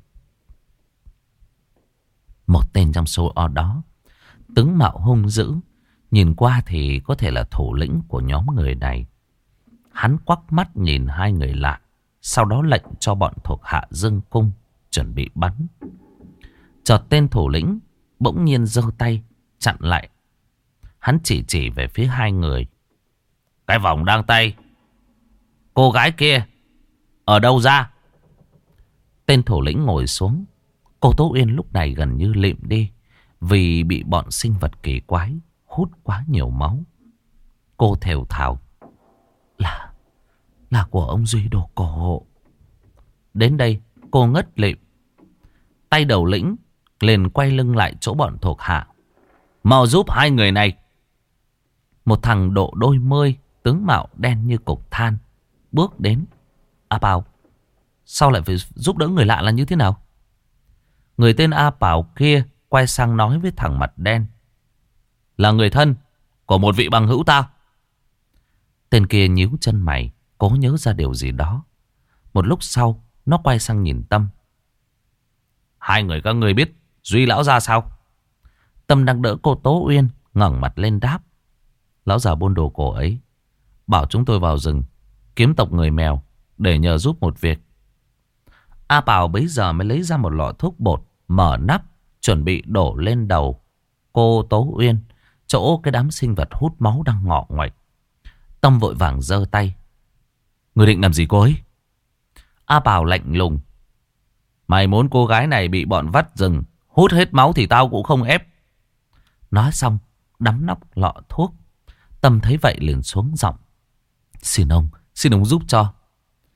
Một tên trong số đó tướng mạo hung dữ, nhìn qua thì có thể là thủ lĩnh của nhóm người này. Hắn quắc mắt nhìn hai người lạ, sau đó lệnh cho bọn thuộc hạ dương cung chuẩn bị bắn. Chợt tên thủ lĩnh bỗng nhiên giơ tay chặn lại. Hắn chỉ chỉ về phía hai người. Cái vòng đang tay, cô gái kia ở đâu ra? Tên thủ lĩnh ngồi xuống. Cô Tố Uyên lúc này gần như lịm đi, vì bị bọn sinh vật kỳ quái hút quá nhiều máu. Cô thều thào. Là Là của ông Duy đồ cổ hộ. Đến đây cô ngất lịm. Tay đầu lĩnh liền quay lưng lại chỗ bọn thuộc hạ. Mau giúp hai người này. Một thằng độ đôi mươi, tướng mạo đen như cục than bước đến. A Bảo, sao lại phải giúp đỡ người lạ là như thế nào? Người tên A Bảo kia quay sang nói với thằng mặt đen. Là người thân của một vị bằng hữu ta. Tên kia nhíu chân mày, cố nhớ ra điều gì đó. Một lúc sau nó quay sang nhìn Tâm. Hai người các người biết Duy lão gia sao? Tâm đang đỡ cô Tố Uyên, ngẩng mặt lên đáp. Lão già buôn đồ cổ ấy bảo chúng tôi vào rừng kiếm tộc người mèo để nhờ giúp một việc. A Bảo bấy giờ mới lấy ra một lọ thuốc bột, mở nắp, chuẩn bị đổ lên đầu cô Tố Uyên, chỗ cái đám sinh vật hút máu đang ngọ nguậy. Tâm vội vàng giơ tay. Người định làm gì cô ấy? A Bảo lạnh lùng. Mày muốn cô gái này bị bọn vắt rừng hút hết máu thì tao cũng không ép. Nói xong đắm nóc lọ thuốc. Tâm thấy vậy liền xuống giọng. Xin ông, xin ông giúp cho.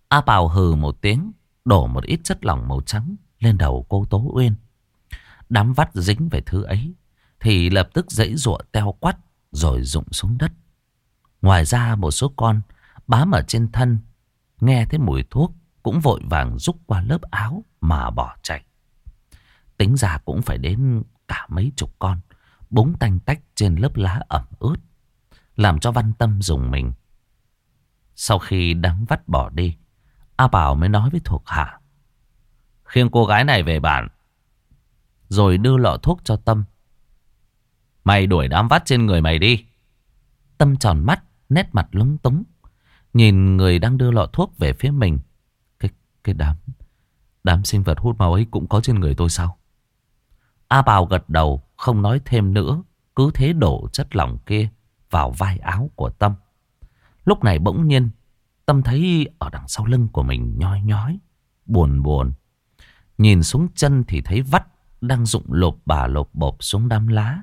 A Pào hừ một tiếng, đổ một ít chất lỏng màu trắng lên đầu cô Tố Uyên. Đám vắt dính về thứ ấy thì lập tức giãy giụa teo quắt rồi rụng xuống đất. Ngoài ra một số con bám ở trên thân nghe thấy mùi thuốc cũng vội vàng rúc qua lớp áo mà bỏ chạy. Tính ra cũng phải đến cả mấy chục con búng tanh tách trên lớp lá ẩm ướt, làm cho Văn Tâm rùng mình. Sau khi đám vắt bỏ đi, A Bảo mới nói với thuộc hạ: khiêng cô gái này về bản, rồi đưa lọ thuốc cho Tâm. Mày đuổi đám vắt trên người mày đi. Tâm tròn mắt, nét mặt lúng túng, nhìn người đang đưa lọ thuốc về phía mình. Cái, cái đám, đám sinh vật hút máu ấy cũng có trên người tôi sao? A Bảo gật đầu, không nói thêm nữa, cứ thế đổ chất lỏng kia vào vai áo của Tâm. Lúc này bỗng nhiên Tâm thấy ở đằng sau lưng của mình nhói nhói, buồn buồn. Nhìn xuống chân thì thấy vắt đang rụng lộp bà lộp bộp xuống đám lá.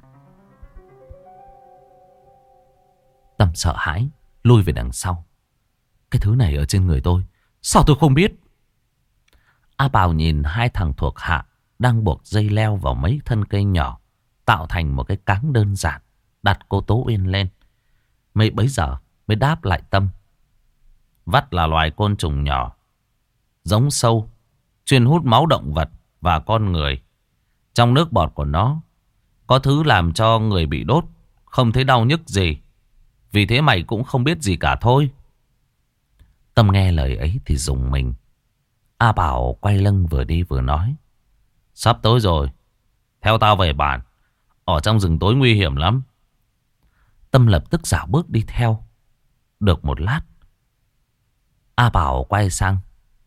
Tâm sợ hãi lui về đằng sau. Cái thứ này ở trên người tôi, sao tôi không biết? A Bảo nhìn hai thằng thuộc hạ đang buộc dây leo vào mấy thân cây nhỏ, tạo thành một cái cáng đơn giản, đặt cô Tố Uyên lên. Mấy bấy giờ mới đáp lại Tâm: vắt là loài côn trùng nhỏ, giống sâu, chuyên hút máu động vật và con người. Trong nước bọt của nó có thứ làm cho người bị đốt không thấy đau nhức gì. Vì thế mày cũng không biết gì cả thôi. Tâm nghe lời ấy thì rùng mình. A Bảo quay lưng vừa đi vừa nói: sắp tối rồi, theo tao về bản. Ở trong rừng tối nguy hiểm lắm. Tâm lập tức dạo bước đi theo. Được một lát, A Bảo quay sang: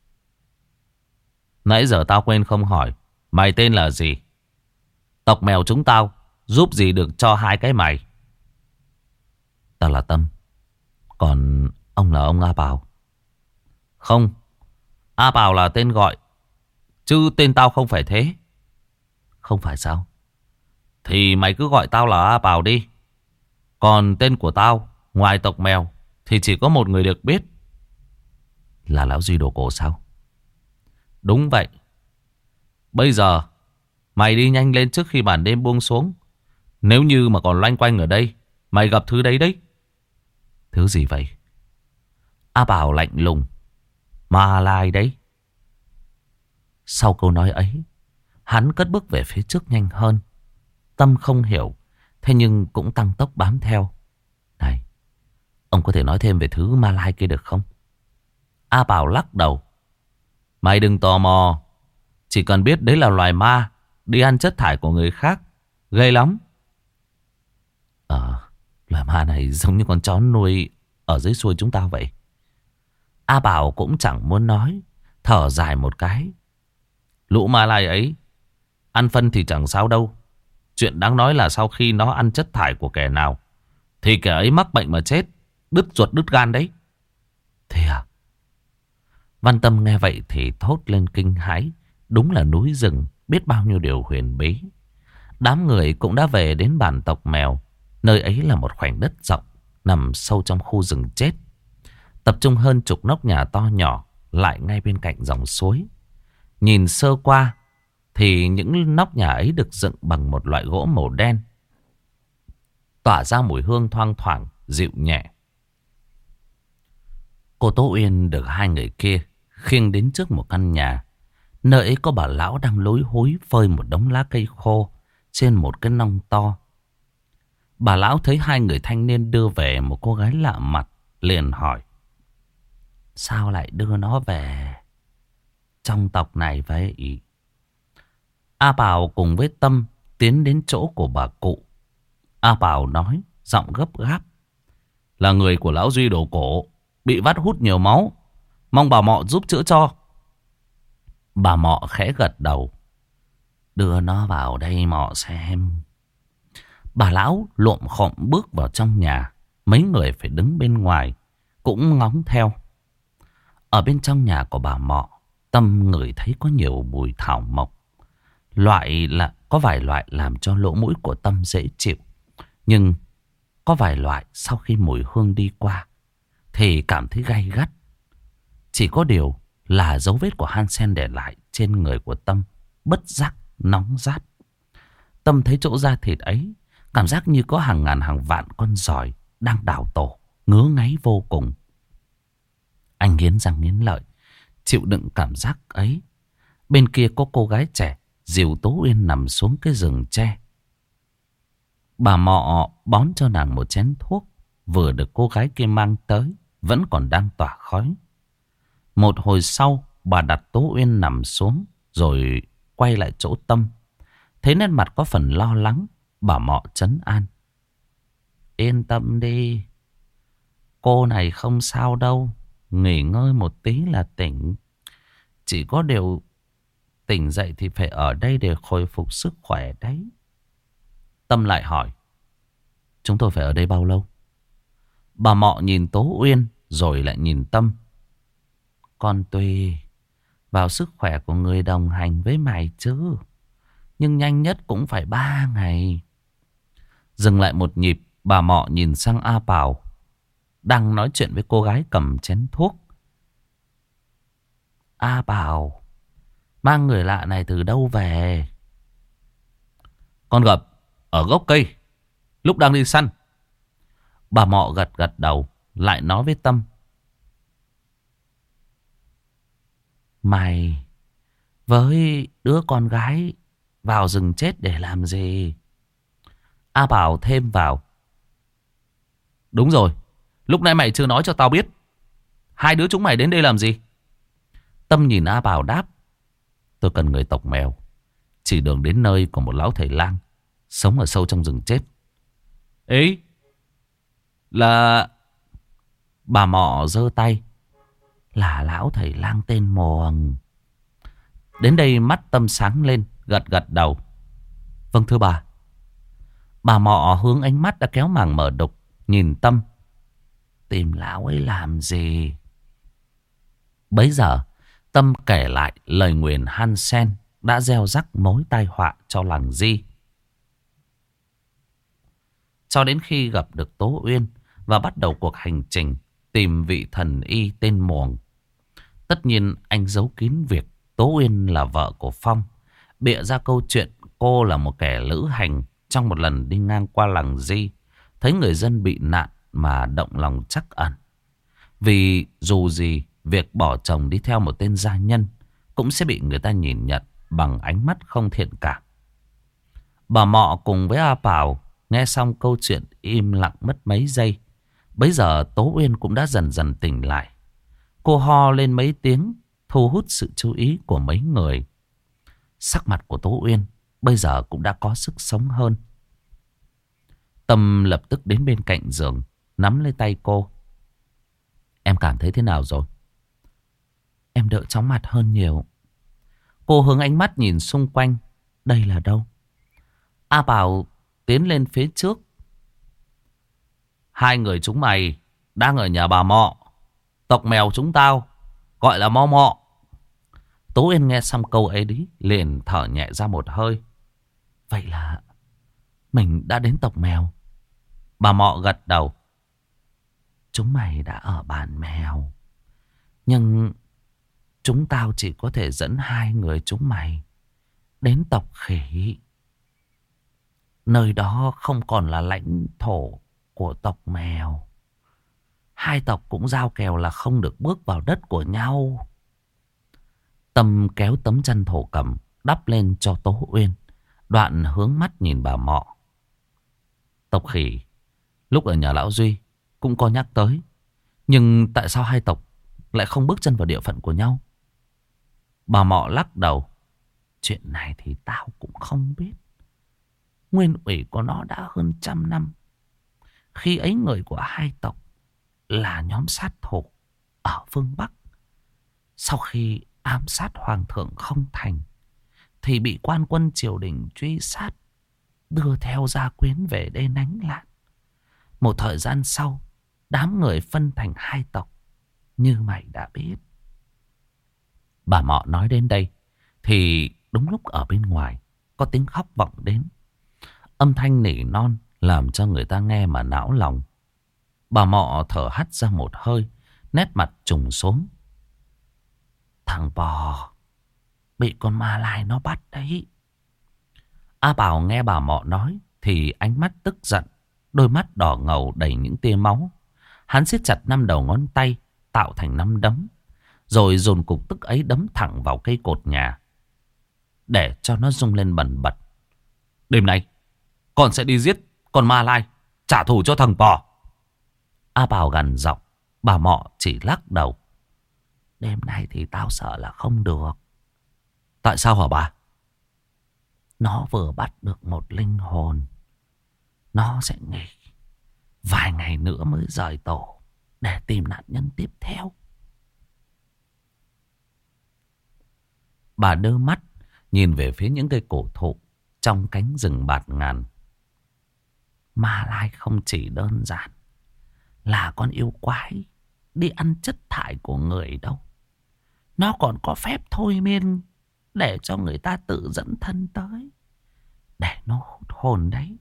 nãy giờ tao quên không hỏi, mày tên là gì? Tộc mèo chúng tao giúp gì được cho hai cái mày? Tao là Tâm. Còn ông là ông A Bảo? Không, A Bảo là tên gọi, chứ tên tao không phải thế. Không phải sao? Thì mày cứ gọi tao là A Bảo đi. Còn tên của tao, ngoài tộc mèo, thì chỉ có một người được biết. Là lão Duy Đồ Cổ sao? Đúng vậy. Bây giờ mày đi nhanh lên trước khi màn đêm buông xuống. Nếu như mà còn loanh quanh ở đây, mày gặp thứ đấy đấy. Thứ gì vậy? A Bảo lạnh lùng: Ma Lai đấy. Sau câu nói ấy, hắn cất bước về phía trước nhanh hơn. Tâm không hiểu, thế nhưng cũng tăng tốc bám theo. Này, ông có thể nói thêm về thứ Ma Lai kia được không? A Bảo lắc đầu: mày đừng tò mò. Chỉ cần biết đấy là loài ma đi ăn chất thải của người khác, ghê lắm. Ờ, loài ma này giống như con chó nuôi ở dưới xuôi chúng ta vậy. A Bảo cũng chẳng muốn nói, thở dài một cái: lũ Ma Lai ấy ăn phân thì chẳng sao đâu. Chuyện đáng nói là sau khi nó ăn chất thải của kẻ nào thì kẻ ấy mắc bệnh mà chết, đứt ruột đứt gan đấy. Thế à? Văn Tâm nghe vậy thì thốt lên kinh hãi. Đúng là núi rừng biết bao nhiêu điều huyền bí. Đám người cũng đã về đến bản tộc mèo. Nơi ấy là một khoảnh đất rộng, nằm sâu trong khu rừng chết, tập trung hơn chục nóc nhà to nhỏ lại ngay bên cạnh dòng suối. Nhìn sơ qua thì những nóc nhà ấy được dựng bằng một loại gỗ màu đen, tỏa ra mùi hương thoang thoảng dịu nhẹ. Cô Tố Uyên được hai người kia khiêng đến trước một căn nhà. Nơi ấy có bà lão đang lối hối phơi một đống lá cây khô trên một cái nong to. Bà lão thấy hai người thanh niên đưa về một cô gái lạ mặt, liền hỏi: sao lại đưa nó về trong tộc này vậy? A Bảo cùng với Tâm tiến đến chỗ của bà cụ. A Bảo nói giọng gấp gáp: là người của lão Duy Đồ Cổ, bị vắt hút nhiều máu, mong bà Mọ giúp chữa cho. Bà Mọ khẽ gật đầu: đưa nó vào đây Mọ xem. Bà lão lộm khộm bước vào trong nhà. Mấy người phải đứng bên ngoài cũng ngóng theo. Ở bên trong nhà của bà Mọ, Tâm ngửi thấy có nhiều mùi thảo mộc. Loại là có vài loại làm cho lỗ mũi của Tâm dễ chịu, nhưng có vài loại sau khi mùi hương đi qua thì cảm thấy gay gắt. Chỉ có điều là dấu vết của Hansen để lại trên người của Tâm bất giác nóng rát. Tâm thấy chỗ da thịt ấy, cảm giác như có hàng ngàn hàng vạn con giòi đang đào tổ, ngứa ngáy vô cùng. Anh nghiến răng nghiến lợi, chịu đựng cảm giác ấy. Bên kia có cô gái trẻ dìu Tố Uyên nằm xuống cái giường tre. Bà Mọ bón cho nàng một chén thuốc vừa được cô gái kia mang tới, vẫn còn đang tỏa khói. Một hồi sau, bà đặt Tố Uyên nằm xuống rồi quay lại chỗ Tâm. Thấy nét mặt có phần lo lắng, bà Mọ trấn an. Yên tâm đi, cô này không sao đâu, nghỉ ngơi một tí là tỉnh. Chỉ có điều tỉnh dậy thì phải ở đây để khôi phục sức khỏe đấy. Tâm lại hỏi, chúng tôi phải ở đây bao lâu? Bà Mọ nhìn Tố Uyên rồi lại nhìn Tâm. Còn tùy vào sức khỏe của người đồng hành với mày chứ. Nhưng nhanh nhất cũng phải ba ngày. Dừng lại một nhịp, bà Mọ nhìn sang A Pào đang nói chuyện với cô gái cầm chén thuốc. A Pào, mang người lạ này từ đâu về? Con gặp ở gốc cây lúc đang đi săn. Bà Mọ gật gật đầu, lại nói với Tâm. Mày với đứa con gái vào rừng chết để làm gì? A Bảo thêm vào. Đúng rồi, lúc nãy mày chưa nói cho tao biết. Hai đứa chúng mày đến đây làm gì? Tâm nhìn A Bảo đáp. Tôi cần người tộc Mèo chỉ đường đến nơi của một lão thầy lang sống ở sâu trong rừng chết. Ấy là... Bà Mọ giơ tay. Là lão thầy lang tên Muồng. Đến đây mắt Tâm sáng lên, gật gật đầu. Vâng thưa bà. Bà Mọ hướng ánh mắt đã kéo màng mở đục, nhìn Tâm. Tìm lão ấy làm gì? Bấy giờ Tâm kể lại lời nguyền Hansen đã gieo rắc mối tai họa cho làng Di. Cho đến khi gặp được Tố Uyên và bắt đầu cuộc hành trình tìm vị thần y tên Muồng. Tất nhiên anh giấu kín việc Tố Uyên là vợ của Phong, bịa ra câu chuyện cô là một kẻ lữ hành trong một lần đi ngang qua làng Di, thấy người dân bị nạn mà động lòng trắc ẩn. Vì dù gì, việc bỏ chồng đi theo một tên gia nhân cũng sẽ bị người ta nhìn nhận bằng ánh mắt không thiện cảm. Bà Mọ cùng với A Pào nghe xong câu chuyện im lặng mất mấy giây. Bấy giờ Tố Uyên cũng đã dần dần tỉnh lại. Cô ho lên mấy tiếng, thu hút sự chú ý của mấy người. Sắc mặt của Tố Uyên bây giờ cũng đã có sức sống hơn. Tâm lập tức đến bên cạnh giường, nắm lấy tay cô. Em cảm thấy thế nào rồi? Em đỡ chóng mặt hơn nhiều. Cô hướng ánh mắt nhìn xung quanh. Đây là đâu? A Bảo tiến lên phía trước. Hai người chúng mày đang ở nhà bà Mọ. Tộc Mèo chúng tao gọi là Mo Mọ. Tố Uyên nghe xong câu ấy đi, liền thở nhẹ ra một hơi. Vậy là mình đã đến tộc Mèo. Bà Mọ gật đầu. Chúng mày đã ở bản Mèo, nhưng chúng tao chỉ có thể dẫn hai người chúng mày đến tộc Khỉ. Nơi đó không còn là lãnh thổ của tộc Mèo. Hai tộc cũng giao kèo là không được bước vào đất của nhau. Tâm kéo tấm chăn thổ cẩm đắp lên cho Tố Uyên, đoạn hướng mắt nhìn bà Mọ. Tộc Khỉ lúc ở nhà lão Duy cũng có nhắc tới, nhưng tại sao hai tộc lại không bước chân vào địa phận của nhau? Bà Mọ lắc đầu. Chuyện này thì tao cũng không biết. Nguyên ủy của nó đã hơn trăm năm. Khi ấy người của hai tộc là nhóm sát thủ ở phương Bắc. Sau khi ám sát hoàng thượng không thành, thì bị quan quân triều đình truy sát, đưa theo gia quyến về đây đánh lạn. Một thời gian sau, đám người phân thành hai tộc, như mày đã biết. Bà Mọ nói đến đây thì đúng lúc ở bên ngoài có tiếng khóc vọng đến. Âm thanh nỉ non làm cho người ta nghe mà não lòng. Bà Mọ thở hắt ra một hơi, nét mặt trùng xuống. Thằng bò bị con ma lai nó bắt đấy. A Bảo nghe bà Mọ nói thì ánh mắt tức giận, đôi mắt đỏ ngầu đầy những tia máu. Hắn siết chặt năm đầu ngón tay tạo thành năm đấm, rồi dồn cục tức ấy đấm thẳng vào cây cột nhà để cho nó rung lên bần bật. Đêm nay con sẽ đi giết con ma lai, trả thù cho thằng bò. A Bảo gằn giọng. Bà Mọ chỉ lắc đầu. Đêm nay thì tao sợ là không được. Tại sao hả bà? Nó vừa bắt được một linh hồn. Nó sẽ nghỉ vài ngày nữa mới rời tổ để tìm nạn nhân tiếp theo. Bà đơ mắt nhìn về phía những cây cổ thụ trong cánh rừng bạt ngàn. Ma lai không chỉ đơn giản là con yêu quái đi ăn chất thải của người đâu. Nó còn có phép thôi miên để cho người ta tự dẫn thân tới, để nó hút hồn đấy.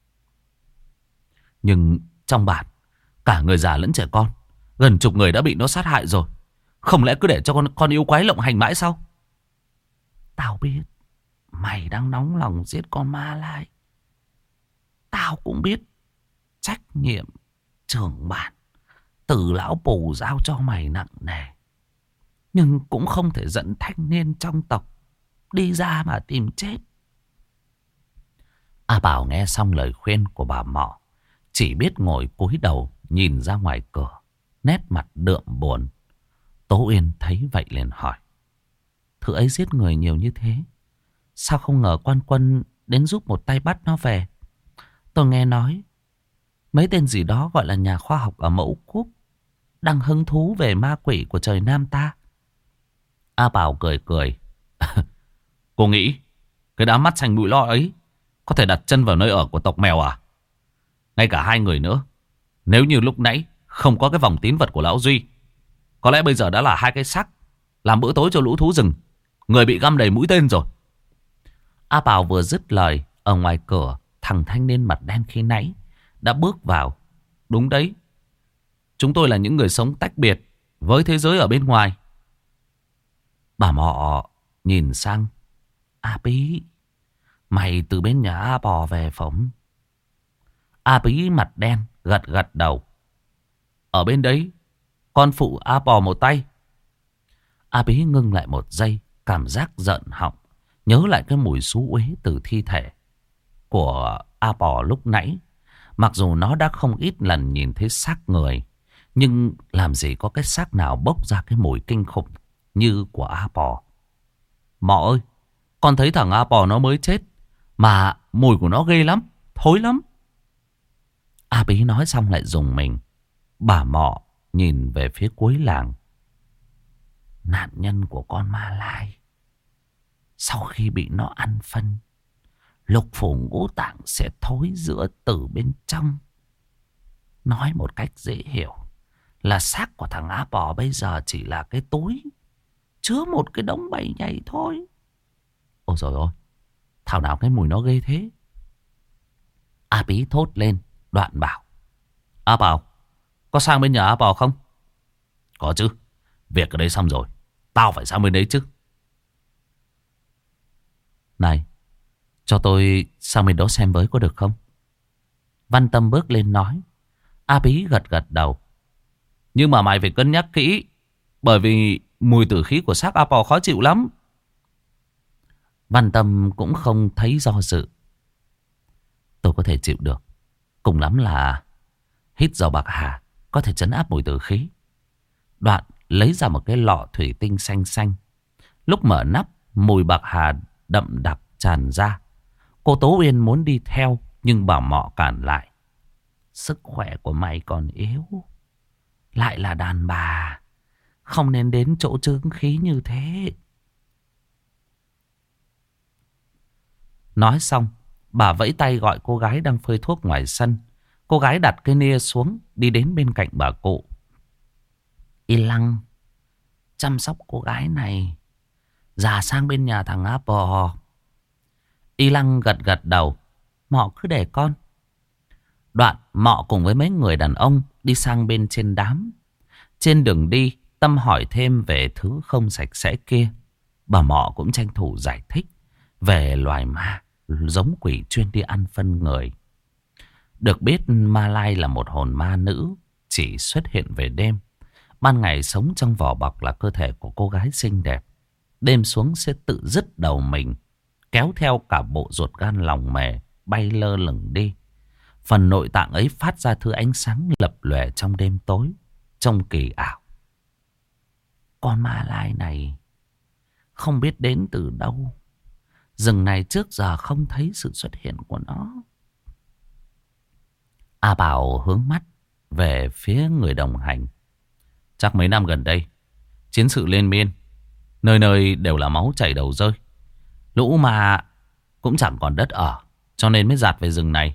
Nhưng trong bản, cả người già lẫn trẻ con, gần chục người đã bị nó sát hại rồi. Không lẽ cứ để cho con, con yêu quái lộng hành mãi sao? Tao biết mày đang nóng lòng giết con ma lai. Tao cũng biết trách nhiệm trưởng bản từ lão Pù giao cho mày nặng nề. Nhưng cũng không thể dẫn thanh niên trong tộc đi ra mà tìm chết. A Bảo nghe xong lời khuyên của bà Mọ, chỉ biết ngồi cúi đầu nhìn ra ngoài cửa, nét mặt đượm buồn. Tố Uyên thấy vậy liền hỏi. Thứ ấy giết người nhiều như thế, sao không ngờ quan quân đến giúp một tay bắt nó về? Tôi nghe nói mấy tên gì đó gọi là nhà khoa học ở Mẫu Quốc đang hứng thú về ma quỷ của trời Nam ta. A Bảo cười cười. Cô nghĩ cái đám mắt xanh mũi lo ấy có thể đặt chân vào nơi ở của tộc mèo à? Ngay cả hai người nữa, nếu như lúc nãy không có cái vòng tín vật của lão Duy, có lẽ bây giờ đã là hai cái xác làm bữa tối cho lũ thú rừng. Người bị găm đầy mũi tên rồi. A Bảo vừa dứt lời, ở ngoài cửa, thằng thanh niên mặt đen khi nãy đã bước vào. Đúng đấy, chúng tôi là những người sống tách biệt với thế giới ở bên ngoài. Bà Mọ nhìn sang. A Bí, mày từ bên nhà A Bò về phóng? A Bí mặt đen gật gật đầu. Ở bên đấy, con phụ A Bò một tay. A Bí ngưng lại một giây, cảm giác giận họng, nhớ lại cái mùi xú uế từ thi thể của A Bò lúc nãy. Mặc dù nó đã không ít lần nhìn thấy xác người, nhưng làm gì có cái xác nào bốc ra cái mùi kinh khủng như của A Bò. Mọ ơi, con thấy thằng A Bò nó mới chết, mà mùi của nó ghê lắm, thối lắm. A Bí nói xong lại rùng mình. Bà Mọ nhìn về phía cuối làng. Nạn nhân của con ma lai, sau khi bị nó ăn phân, lục phủ ngũ tạng sẽ thối rữa từ bên trong. Nói một cách dễ hiểu là xác của thằng Á Bò bây giờ chỉ là cái túi chứa một cái đống bầy nhầy thôi. Ôi dồi ôi, thảo nào cái mùi nó ghê thế. A Bí thốt lên, đoạn bảo. A Bảo, có sang bên nhà A Bò không? Có chứ, việc ở đây xong rồi, tao phải sang bên đấy chứ. Này, cho tôi sang bên đó xem với có được không? Văn Tâm bước lên nói. A Bí gật gật đầu. Nhưng mà mày phải cân nhắc kỹ, bởi vì mùi tử khí của xác A Bò khó chịu lắm. Văn Tâm cũng không thấy do dự. Tôi có thể chịu được. Cùng lắm là hít dầu bạc hà có thể trấn áp mùi tử khí. Đoạn lấy ra một cái lọ thủy tinh xanh xanh. Lúc mở nắp, mùi bạc hà đậm đặc tràn ra. Cô Tố Uyên muốn đi theo, nhưng bà Mọ cản lại. Sức khỏe của mày còn yếu, lại là đàn bà, không nên đến chỗ chướng khí như thế. Nói xong, bà vẫy tay gọi cô gái đang phơi thuốc ngoài sân. Cô gái đặt cây nia xuống, đi đến bên cạnh bà cụ. Y Lăng, chăm sóc cô gái này, già sang bên nhà thằng Á Bò. Y Lăng gật gật đầu. Mọ cứ để con. Đoạn Mọ cùng với mấy người đàn ông đi sang bên trên đám. Trên đường đi, Tâm hỏi thêm về thứ không sạch sẽ kia, bà Mọ cũng tranh thủ giải thích về loài ma giống quỷ chuyên đi ăn phân người. Được biết Ma Lai là một hồn ma nữ, chỉ xuất hiện về đêm. Ban ngày sống trong vỏ bọc là cơ thể của cô gái xinh đẹp. Đêm xuống sẽ tự dứt đầu mình, kéo theo cả bộ ruột gan lòng mề, bay lơ lửng đi. Phần nội tạng ấy phát ra thứ ánh sáng lập lòe trong đêm tối, trông kỳ ảo. Con Ma Lai này không biết đến từ đâu. Rừng này trước giờ không thấy sự xuất hiện của nó. A Bảo hướng mắt về phía người đồng hành. Chắc mấy năm gần đây, chiến sự liên miên, nơi nơi đều là máu chảy đầu rơi. Lũ ma cũng chẳng còn đất ở, cho nên mới dạt về rừng này.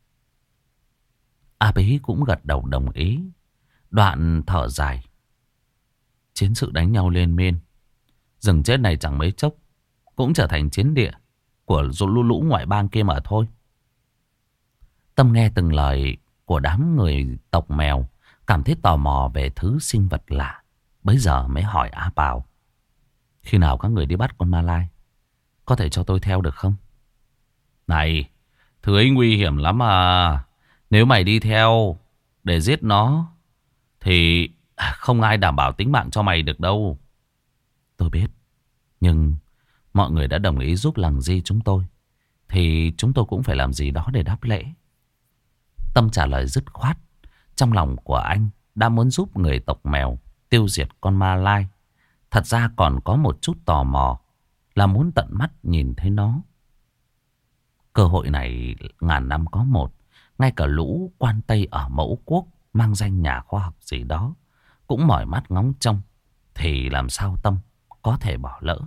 A Bí cũng gật đầu đồng ý. Đoạn thở dài. Chiến sự đánh nhau liên miên, rừng chết này chẳng mấy chốc cũng trở thành chiến địa của lũ lũ ngoại bang kia mà thôi. Tâm nghe từng lời của đám người tộc mèo, cảm thấy tò mò về thứ sinh vật lạ. Bấy giờ mới hỏi A Bảo. Khi nào các người đi bắt con Ma Lai, có thể cho tôi theo được không? Này, thứ ấy nguy hiểm lắm à. Nếu mày đi theo để giết nó thì không ai đảm bảo tính mạng cho mày được đâu. Tôi biết, nhưng mọi người đã đồng ý giúp làng Di chúng tôi, thì chúng tôi cũng phải làm gì đó để đáp lễ. Tâm trả lời dứt khoát. Trong lòng của anh đã muốn giúp người tộc mèo tiêu diệt con Ma Lai. Thật ra còn có một chút tò mò, là muốn tận mắt nhìn thấy nó. Cơ hội này ngàn năm có một. Ngay cả lũ quan Tây ở Mẫu Quốc mang danh nhà khoa học gì đó cũng mỏi mắt ngóng trông, thì làm sao Tâm có thể bỏ lỡ.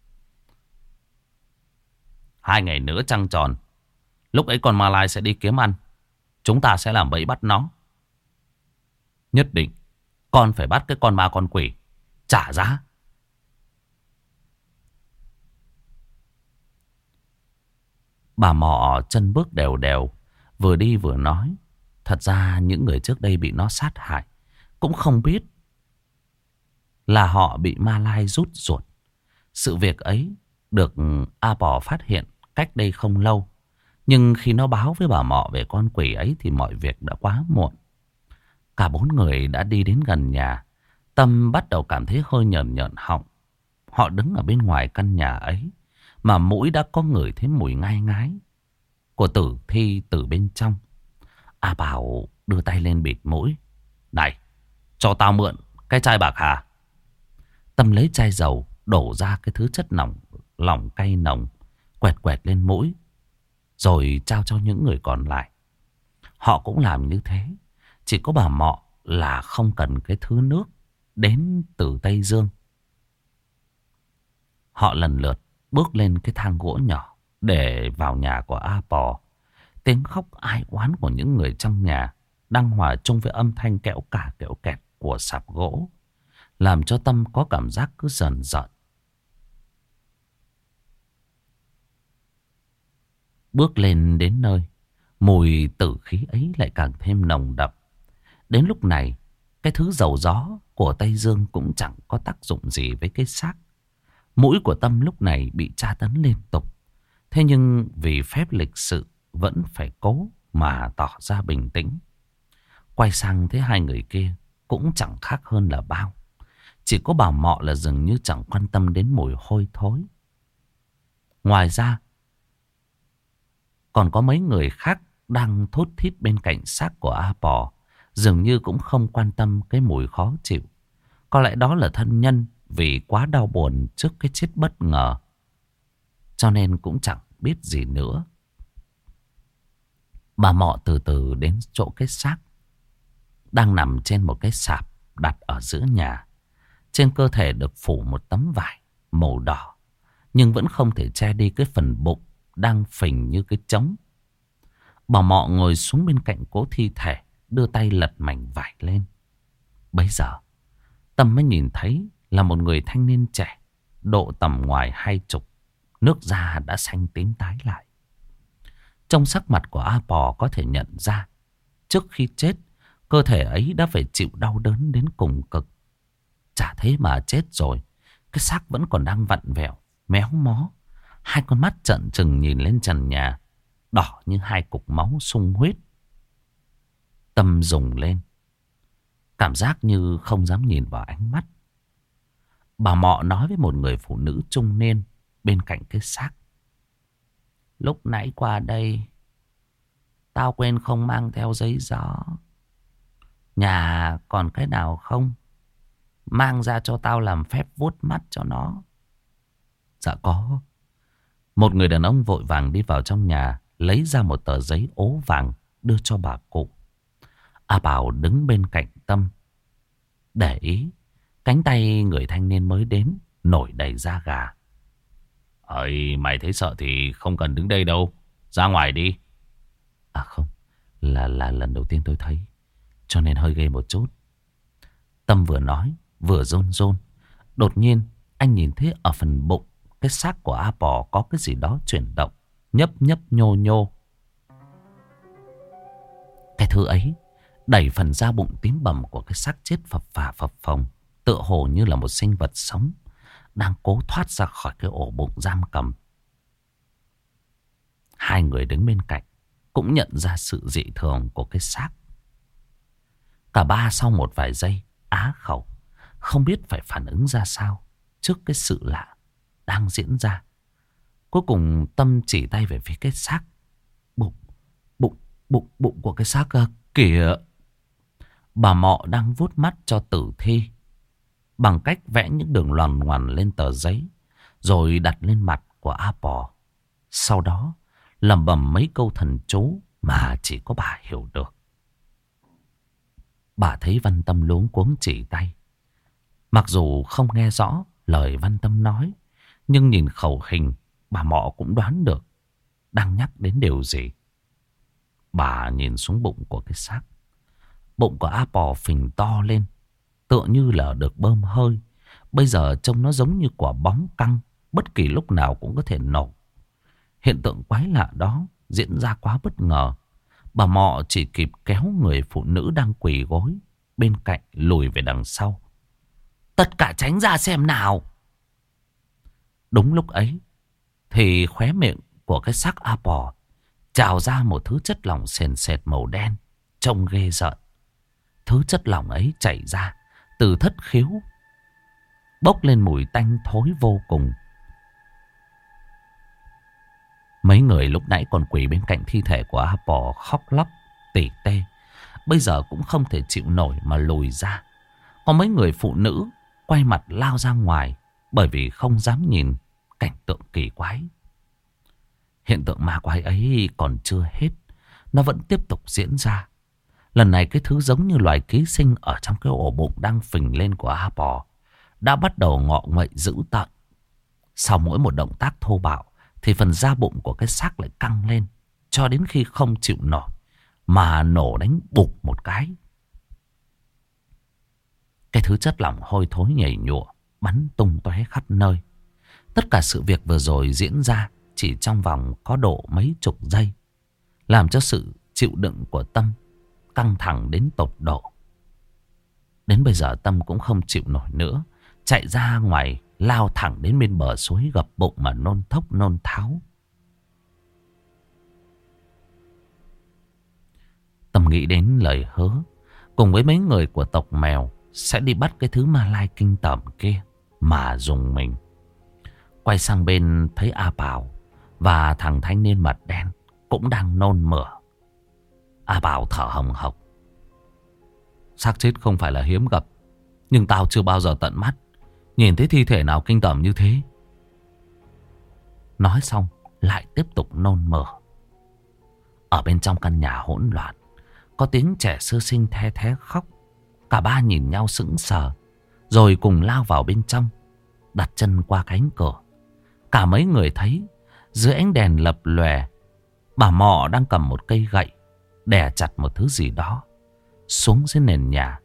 Hai ngày nữa trăng tròn, lúc ấy con Ma Lai sẽ đi kiếm ăn. Chúng ta sẽ làm bẫy bắt nó. Nhất định con phải bắt cái con ma con quỷ, trả giá. Bà Mọ chân bước đều đều, vừa đi vừa nói. Thật ra những người trước đây bị nó sát hại cũng không biết là họ bị Ma Lai rút ruột. Sự việc ấy được A Bò phát hiện cách đây không lâu. Nhưng khi nó báo với bà Mọ về con quỷ ấy thì mọi việc đã quá muộn. Cả bốn người đã đi đến gần nhà. Tâm bắt đầu cảm thấy hơi nhờn nhợn họng. Họ đứng ở bên ngoài căn nhà ấy, mà mũi đã có ngửi thấy mùi ngai ngái của tử thi từ bên trong. A Bảo đưa tay lên bịt mũi. Này, cho tao mượn cái chai bạc hà. Tâm lấy chai dầu đổ ra cái thứ chất nòng lỏng cay nồng, quẹt quẹt lên mũi, rồi trao cho những người còn lại. Họ cũng làm như thế. Chỉ có bà Mọ là không cần cái thứ nước đến từ Tây Dương. Họ lần lượt bước lên cái thang gỗ nhỏ để vào nhà của A Pò. Tiếng khóc ai oán của những người trong nhà đang hòa chung với âm thanh kẽo cả kẽo kẹt của sạp gỗ, làm cho Tâm có cảm giác cứ dần dần. Bước lên đến nơi, mùi tử khí ấy lại càng thêm nồng đậm. Đến lúc này, cái thứ dầu gió của Tây Dương cũng chẳng có tác dụng gì với cái xác. Mũi của Tâm lúc này bị tra tấn liên tục. Thế nhưng vì phép lịch sự vẫn phải cố mà tỏ ra bình tĩnh. Quay sang thấy hai người kia cũng chẳng khác hơn là bao. Chỉ có bà Mọ là dường như chẳng quan tâm đến mùi hôi thối. Ngoài ra, còn có mấy người khác đang thốt thít bên cạnh xác của A Pò, dường như cũng không quan tâm cái mùi khó chịu. Có lẽ đó là thân nhân vì quá đau buồn trước cái chết bất ngờ, cho nên cũng chẳng biết gì nữa. Bà Mọ từ từ đến chỗ cái xác đang nằm trên một cái sạp đặt ở giữa nhà. Trên cơ thể được phủ một tấm vải màu đỏ, nhưng vẫn không thể che đi cái phần bụng đang phình như cái trống. Bà Mọ ngồi xuống bên cạnh cố thi thể, đưa tay lật mảnh vải lên. Bấy giờ Tâm mới nhìn thấy là một người thanh niên trẻ, độ tầm ngoài hai chục, nước da đã xanh tím tái lại. Trong sắc mặt của A Pò có thể nhận ra, trước khi chết, cơ thể ấy đã phải chịu đau đớn đến cùng cực. Chả thế mà chết rồi. Cái xác vẫn còn đang vặn vẹo, méo mó. Hai con mắt trợn trừng nhìn lên trần nhà, đỏ như hai cục máu sung huyết. Tâm rùng lên, cảm giác như không dám nhìn vào ánh mắt. Bà Mọ nói với một người phụ nữ trung niên bên cạnh cái xác. Lúc nãy qua đây, tao quên không mang theo giấy gió. Nhà còn cái nào không? Mang ra cho tao làm phép vuốt mắt cho nó. Dạ có. Một người đàn ông vội vàng đi vào trong nhà, lấy ra một tờ giấy ố vàng đưa cho bà cụ. A Bảo đứng bên cạnh Tâm, để ý cánh tay người thanh niên mới đến nổi đầy da gà. Ơi, mày thấy sợ thì không cần đứng đây đâu, ra ngoài đi. À không, là là lần đầu tiên tôi thấy, cho nên hơi ghê một chút. Tâm vừa nói vừa run run. Đột nhiên anh nhìn thấy ở phần bụng cái xác của A Bò có cái gì đó chuyển động, nhấp nhấp nhô nhô. Cái thứ ấy đẩy phần da bụng tím bầm của cái xác chết phập phà phập phồng, tựa hồ như là một sinh vật sống đang cố thoát ra khỏi cái ổ bụng giam cầm. Hai người đứng bên cạnh cũng nhận ra sự dị thường của cái xác. Cả ba sau một vài giây á khẩu, không biết phải phản ứng ra sao trước cái sự lạ đang diễn ra. Cuối cùng Tâm chỉ tay về phía cái xác. Bụng, bụng, bụng, bụng của cái xác kìa. Bà Mọ đang vuốt mắt cho tử thi bằng cách vẽ những đường loằn ngoằn lên tờ giấy, rồi đặt lên mặt của A Bò. Sau đó lẩm bẩm mấy câu thần chú mà chỉ có bà hiểu được. Bà thấy Văn Tâm luống cuống chỉ tay. Mặc dù không nghe rõ lời Văn Tâm nói, nhưng nhìn khẩu hình, bà Mọ cũng đoán được đang nhắc đến điều gì. Bà nhìn xuống bụng của cái xác. Bụng của A Bò phình to lên, tựa như là được bơm hơi. Bây giờ trông nó giống như quả bóng căng, bất kỳ lúc nào cũng có thể nổ. Hiện tượng quái lạ đó diễn ra quá bất ngờ. Bà Mọ chỉ kịp kéo người phụ nữ đang quỳ gối bên cạnh lùi về đằng sau. Tất cả tránh ra xem nào. Đúng lúc ấy thì khóe miệng của cái xác A Bò trào ra một thứ chất lỏng sền sệt màu đen, trông ghê rợn. Thứ chất lỏng ấy chảy ra từ thất khiếu, bốc lên mùi tanh thối vô cùng. Mấy người lúc nãy còn quỳ bên cạnh thi thể của A Bò khóc lóc tỉ tê, bây giờ cũng không thể chịu nổi mà lùi ra. Có mấy người phụ nữ quay mặt lao ra ngoài, bởi vì không dám nhìn cảnh tượng kỳ quái. Hiện tượng ma quái ấy còn chưa hết, nó vẫn tiếp tục diễn ra. Lần này cái thứ giống như loài ký sinh ở trong cái ổ bụng đang phình lên của A Bò đã bắt đầu ngọ nguậy dữ tợn. Sau mỗi một động tác thô bạo thì phần da bụng của cái xác lại căng lên, cho đến khi không chịu nổi mà nổ đánh bụp một cái. Cái thứ chất lỏng hôi thối nhảy nhụa bắn tung tóe khắp nơi. Tất cả sự việc vừa rồi diễn ra chỉ trong vòng có độ mấy chục giây, làm cho sự chịu đựng của Tâm căng thẳng đến tột độ. Đến bây giờ Tâm cũng không chịu nổi nữa, chạy ra ngoài, lao thẳng đến bên bờ suối gập bụng mà nôn thốc nôn tháo. Tâm nghĩ đến lời hứa cùng với mấy người của tộc Mèo sẽ đi bắt cái thứ ma lai kinh tởm kia mà dùng mình. Quay sang bên thấy A Bảo và thằng thanh niên mặt đen cũng đang nôn mửa. A Bảo thở hồng hộc. Xác chết không phải là hiếm gặp, nhưng tao chưa bao giờ tận mắt nhìn thấy thi thể nào kinh tởm như thế. Nói xong lại tiếp tục nôn mửa. Ở bên trong căn nhà hỗn loạn, có tiếng trẻ sơ sinh the thé khóc. Cả ba nhìn nhau sững sờ, rồi cùng lao vào bên trong, đặt chân qua cánh cửa. Cả mấy người thấy dưới ánh đèn lập lòe, bà Mọ đang cầm một cây gậy đè chặt một thứ gì đó xuống dưới nền nhà.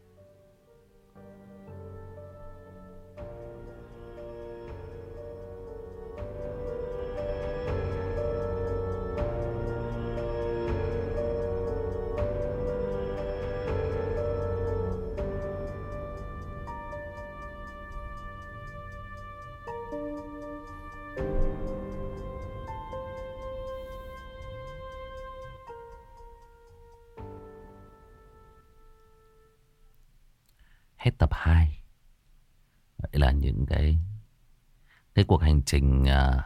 hết tập hai. Vậy là những cái cái cuộc hành trình uh,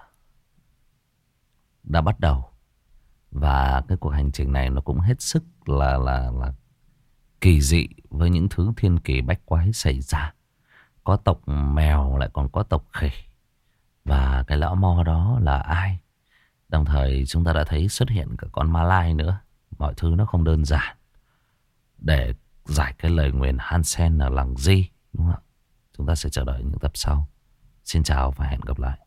đã bắt đầu. Và cái cuộc hành trình này nó cũng hết sức là là là kỳ dị với những thứ thiên kỳ bách quái xảy ra. Có tộc mèo lại còn có tộc khỉ. Và cái lão mo đó là ai? Đồng thời chúng ta đã thấy xuất hiện cả con ma lai nữa. Mọi thứ nó không đơn giản. Để giải cái lời nguyền Hansen là làng gì, đúng không ạ? Chúng ta sẽ chờ đợi những tập sau. Xin chào và hẹn gặp lại.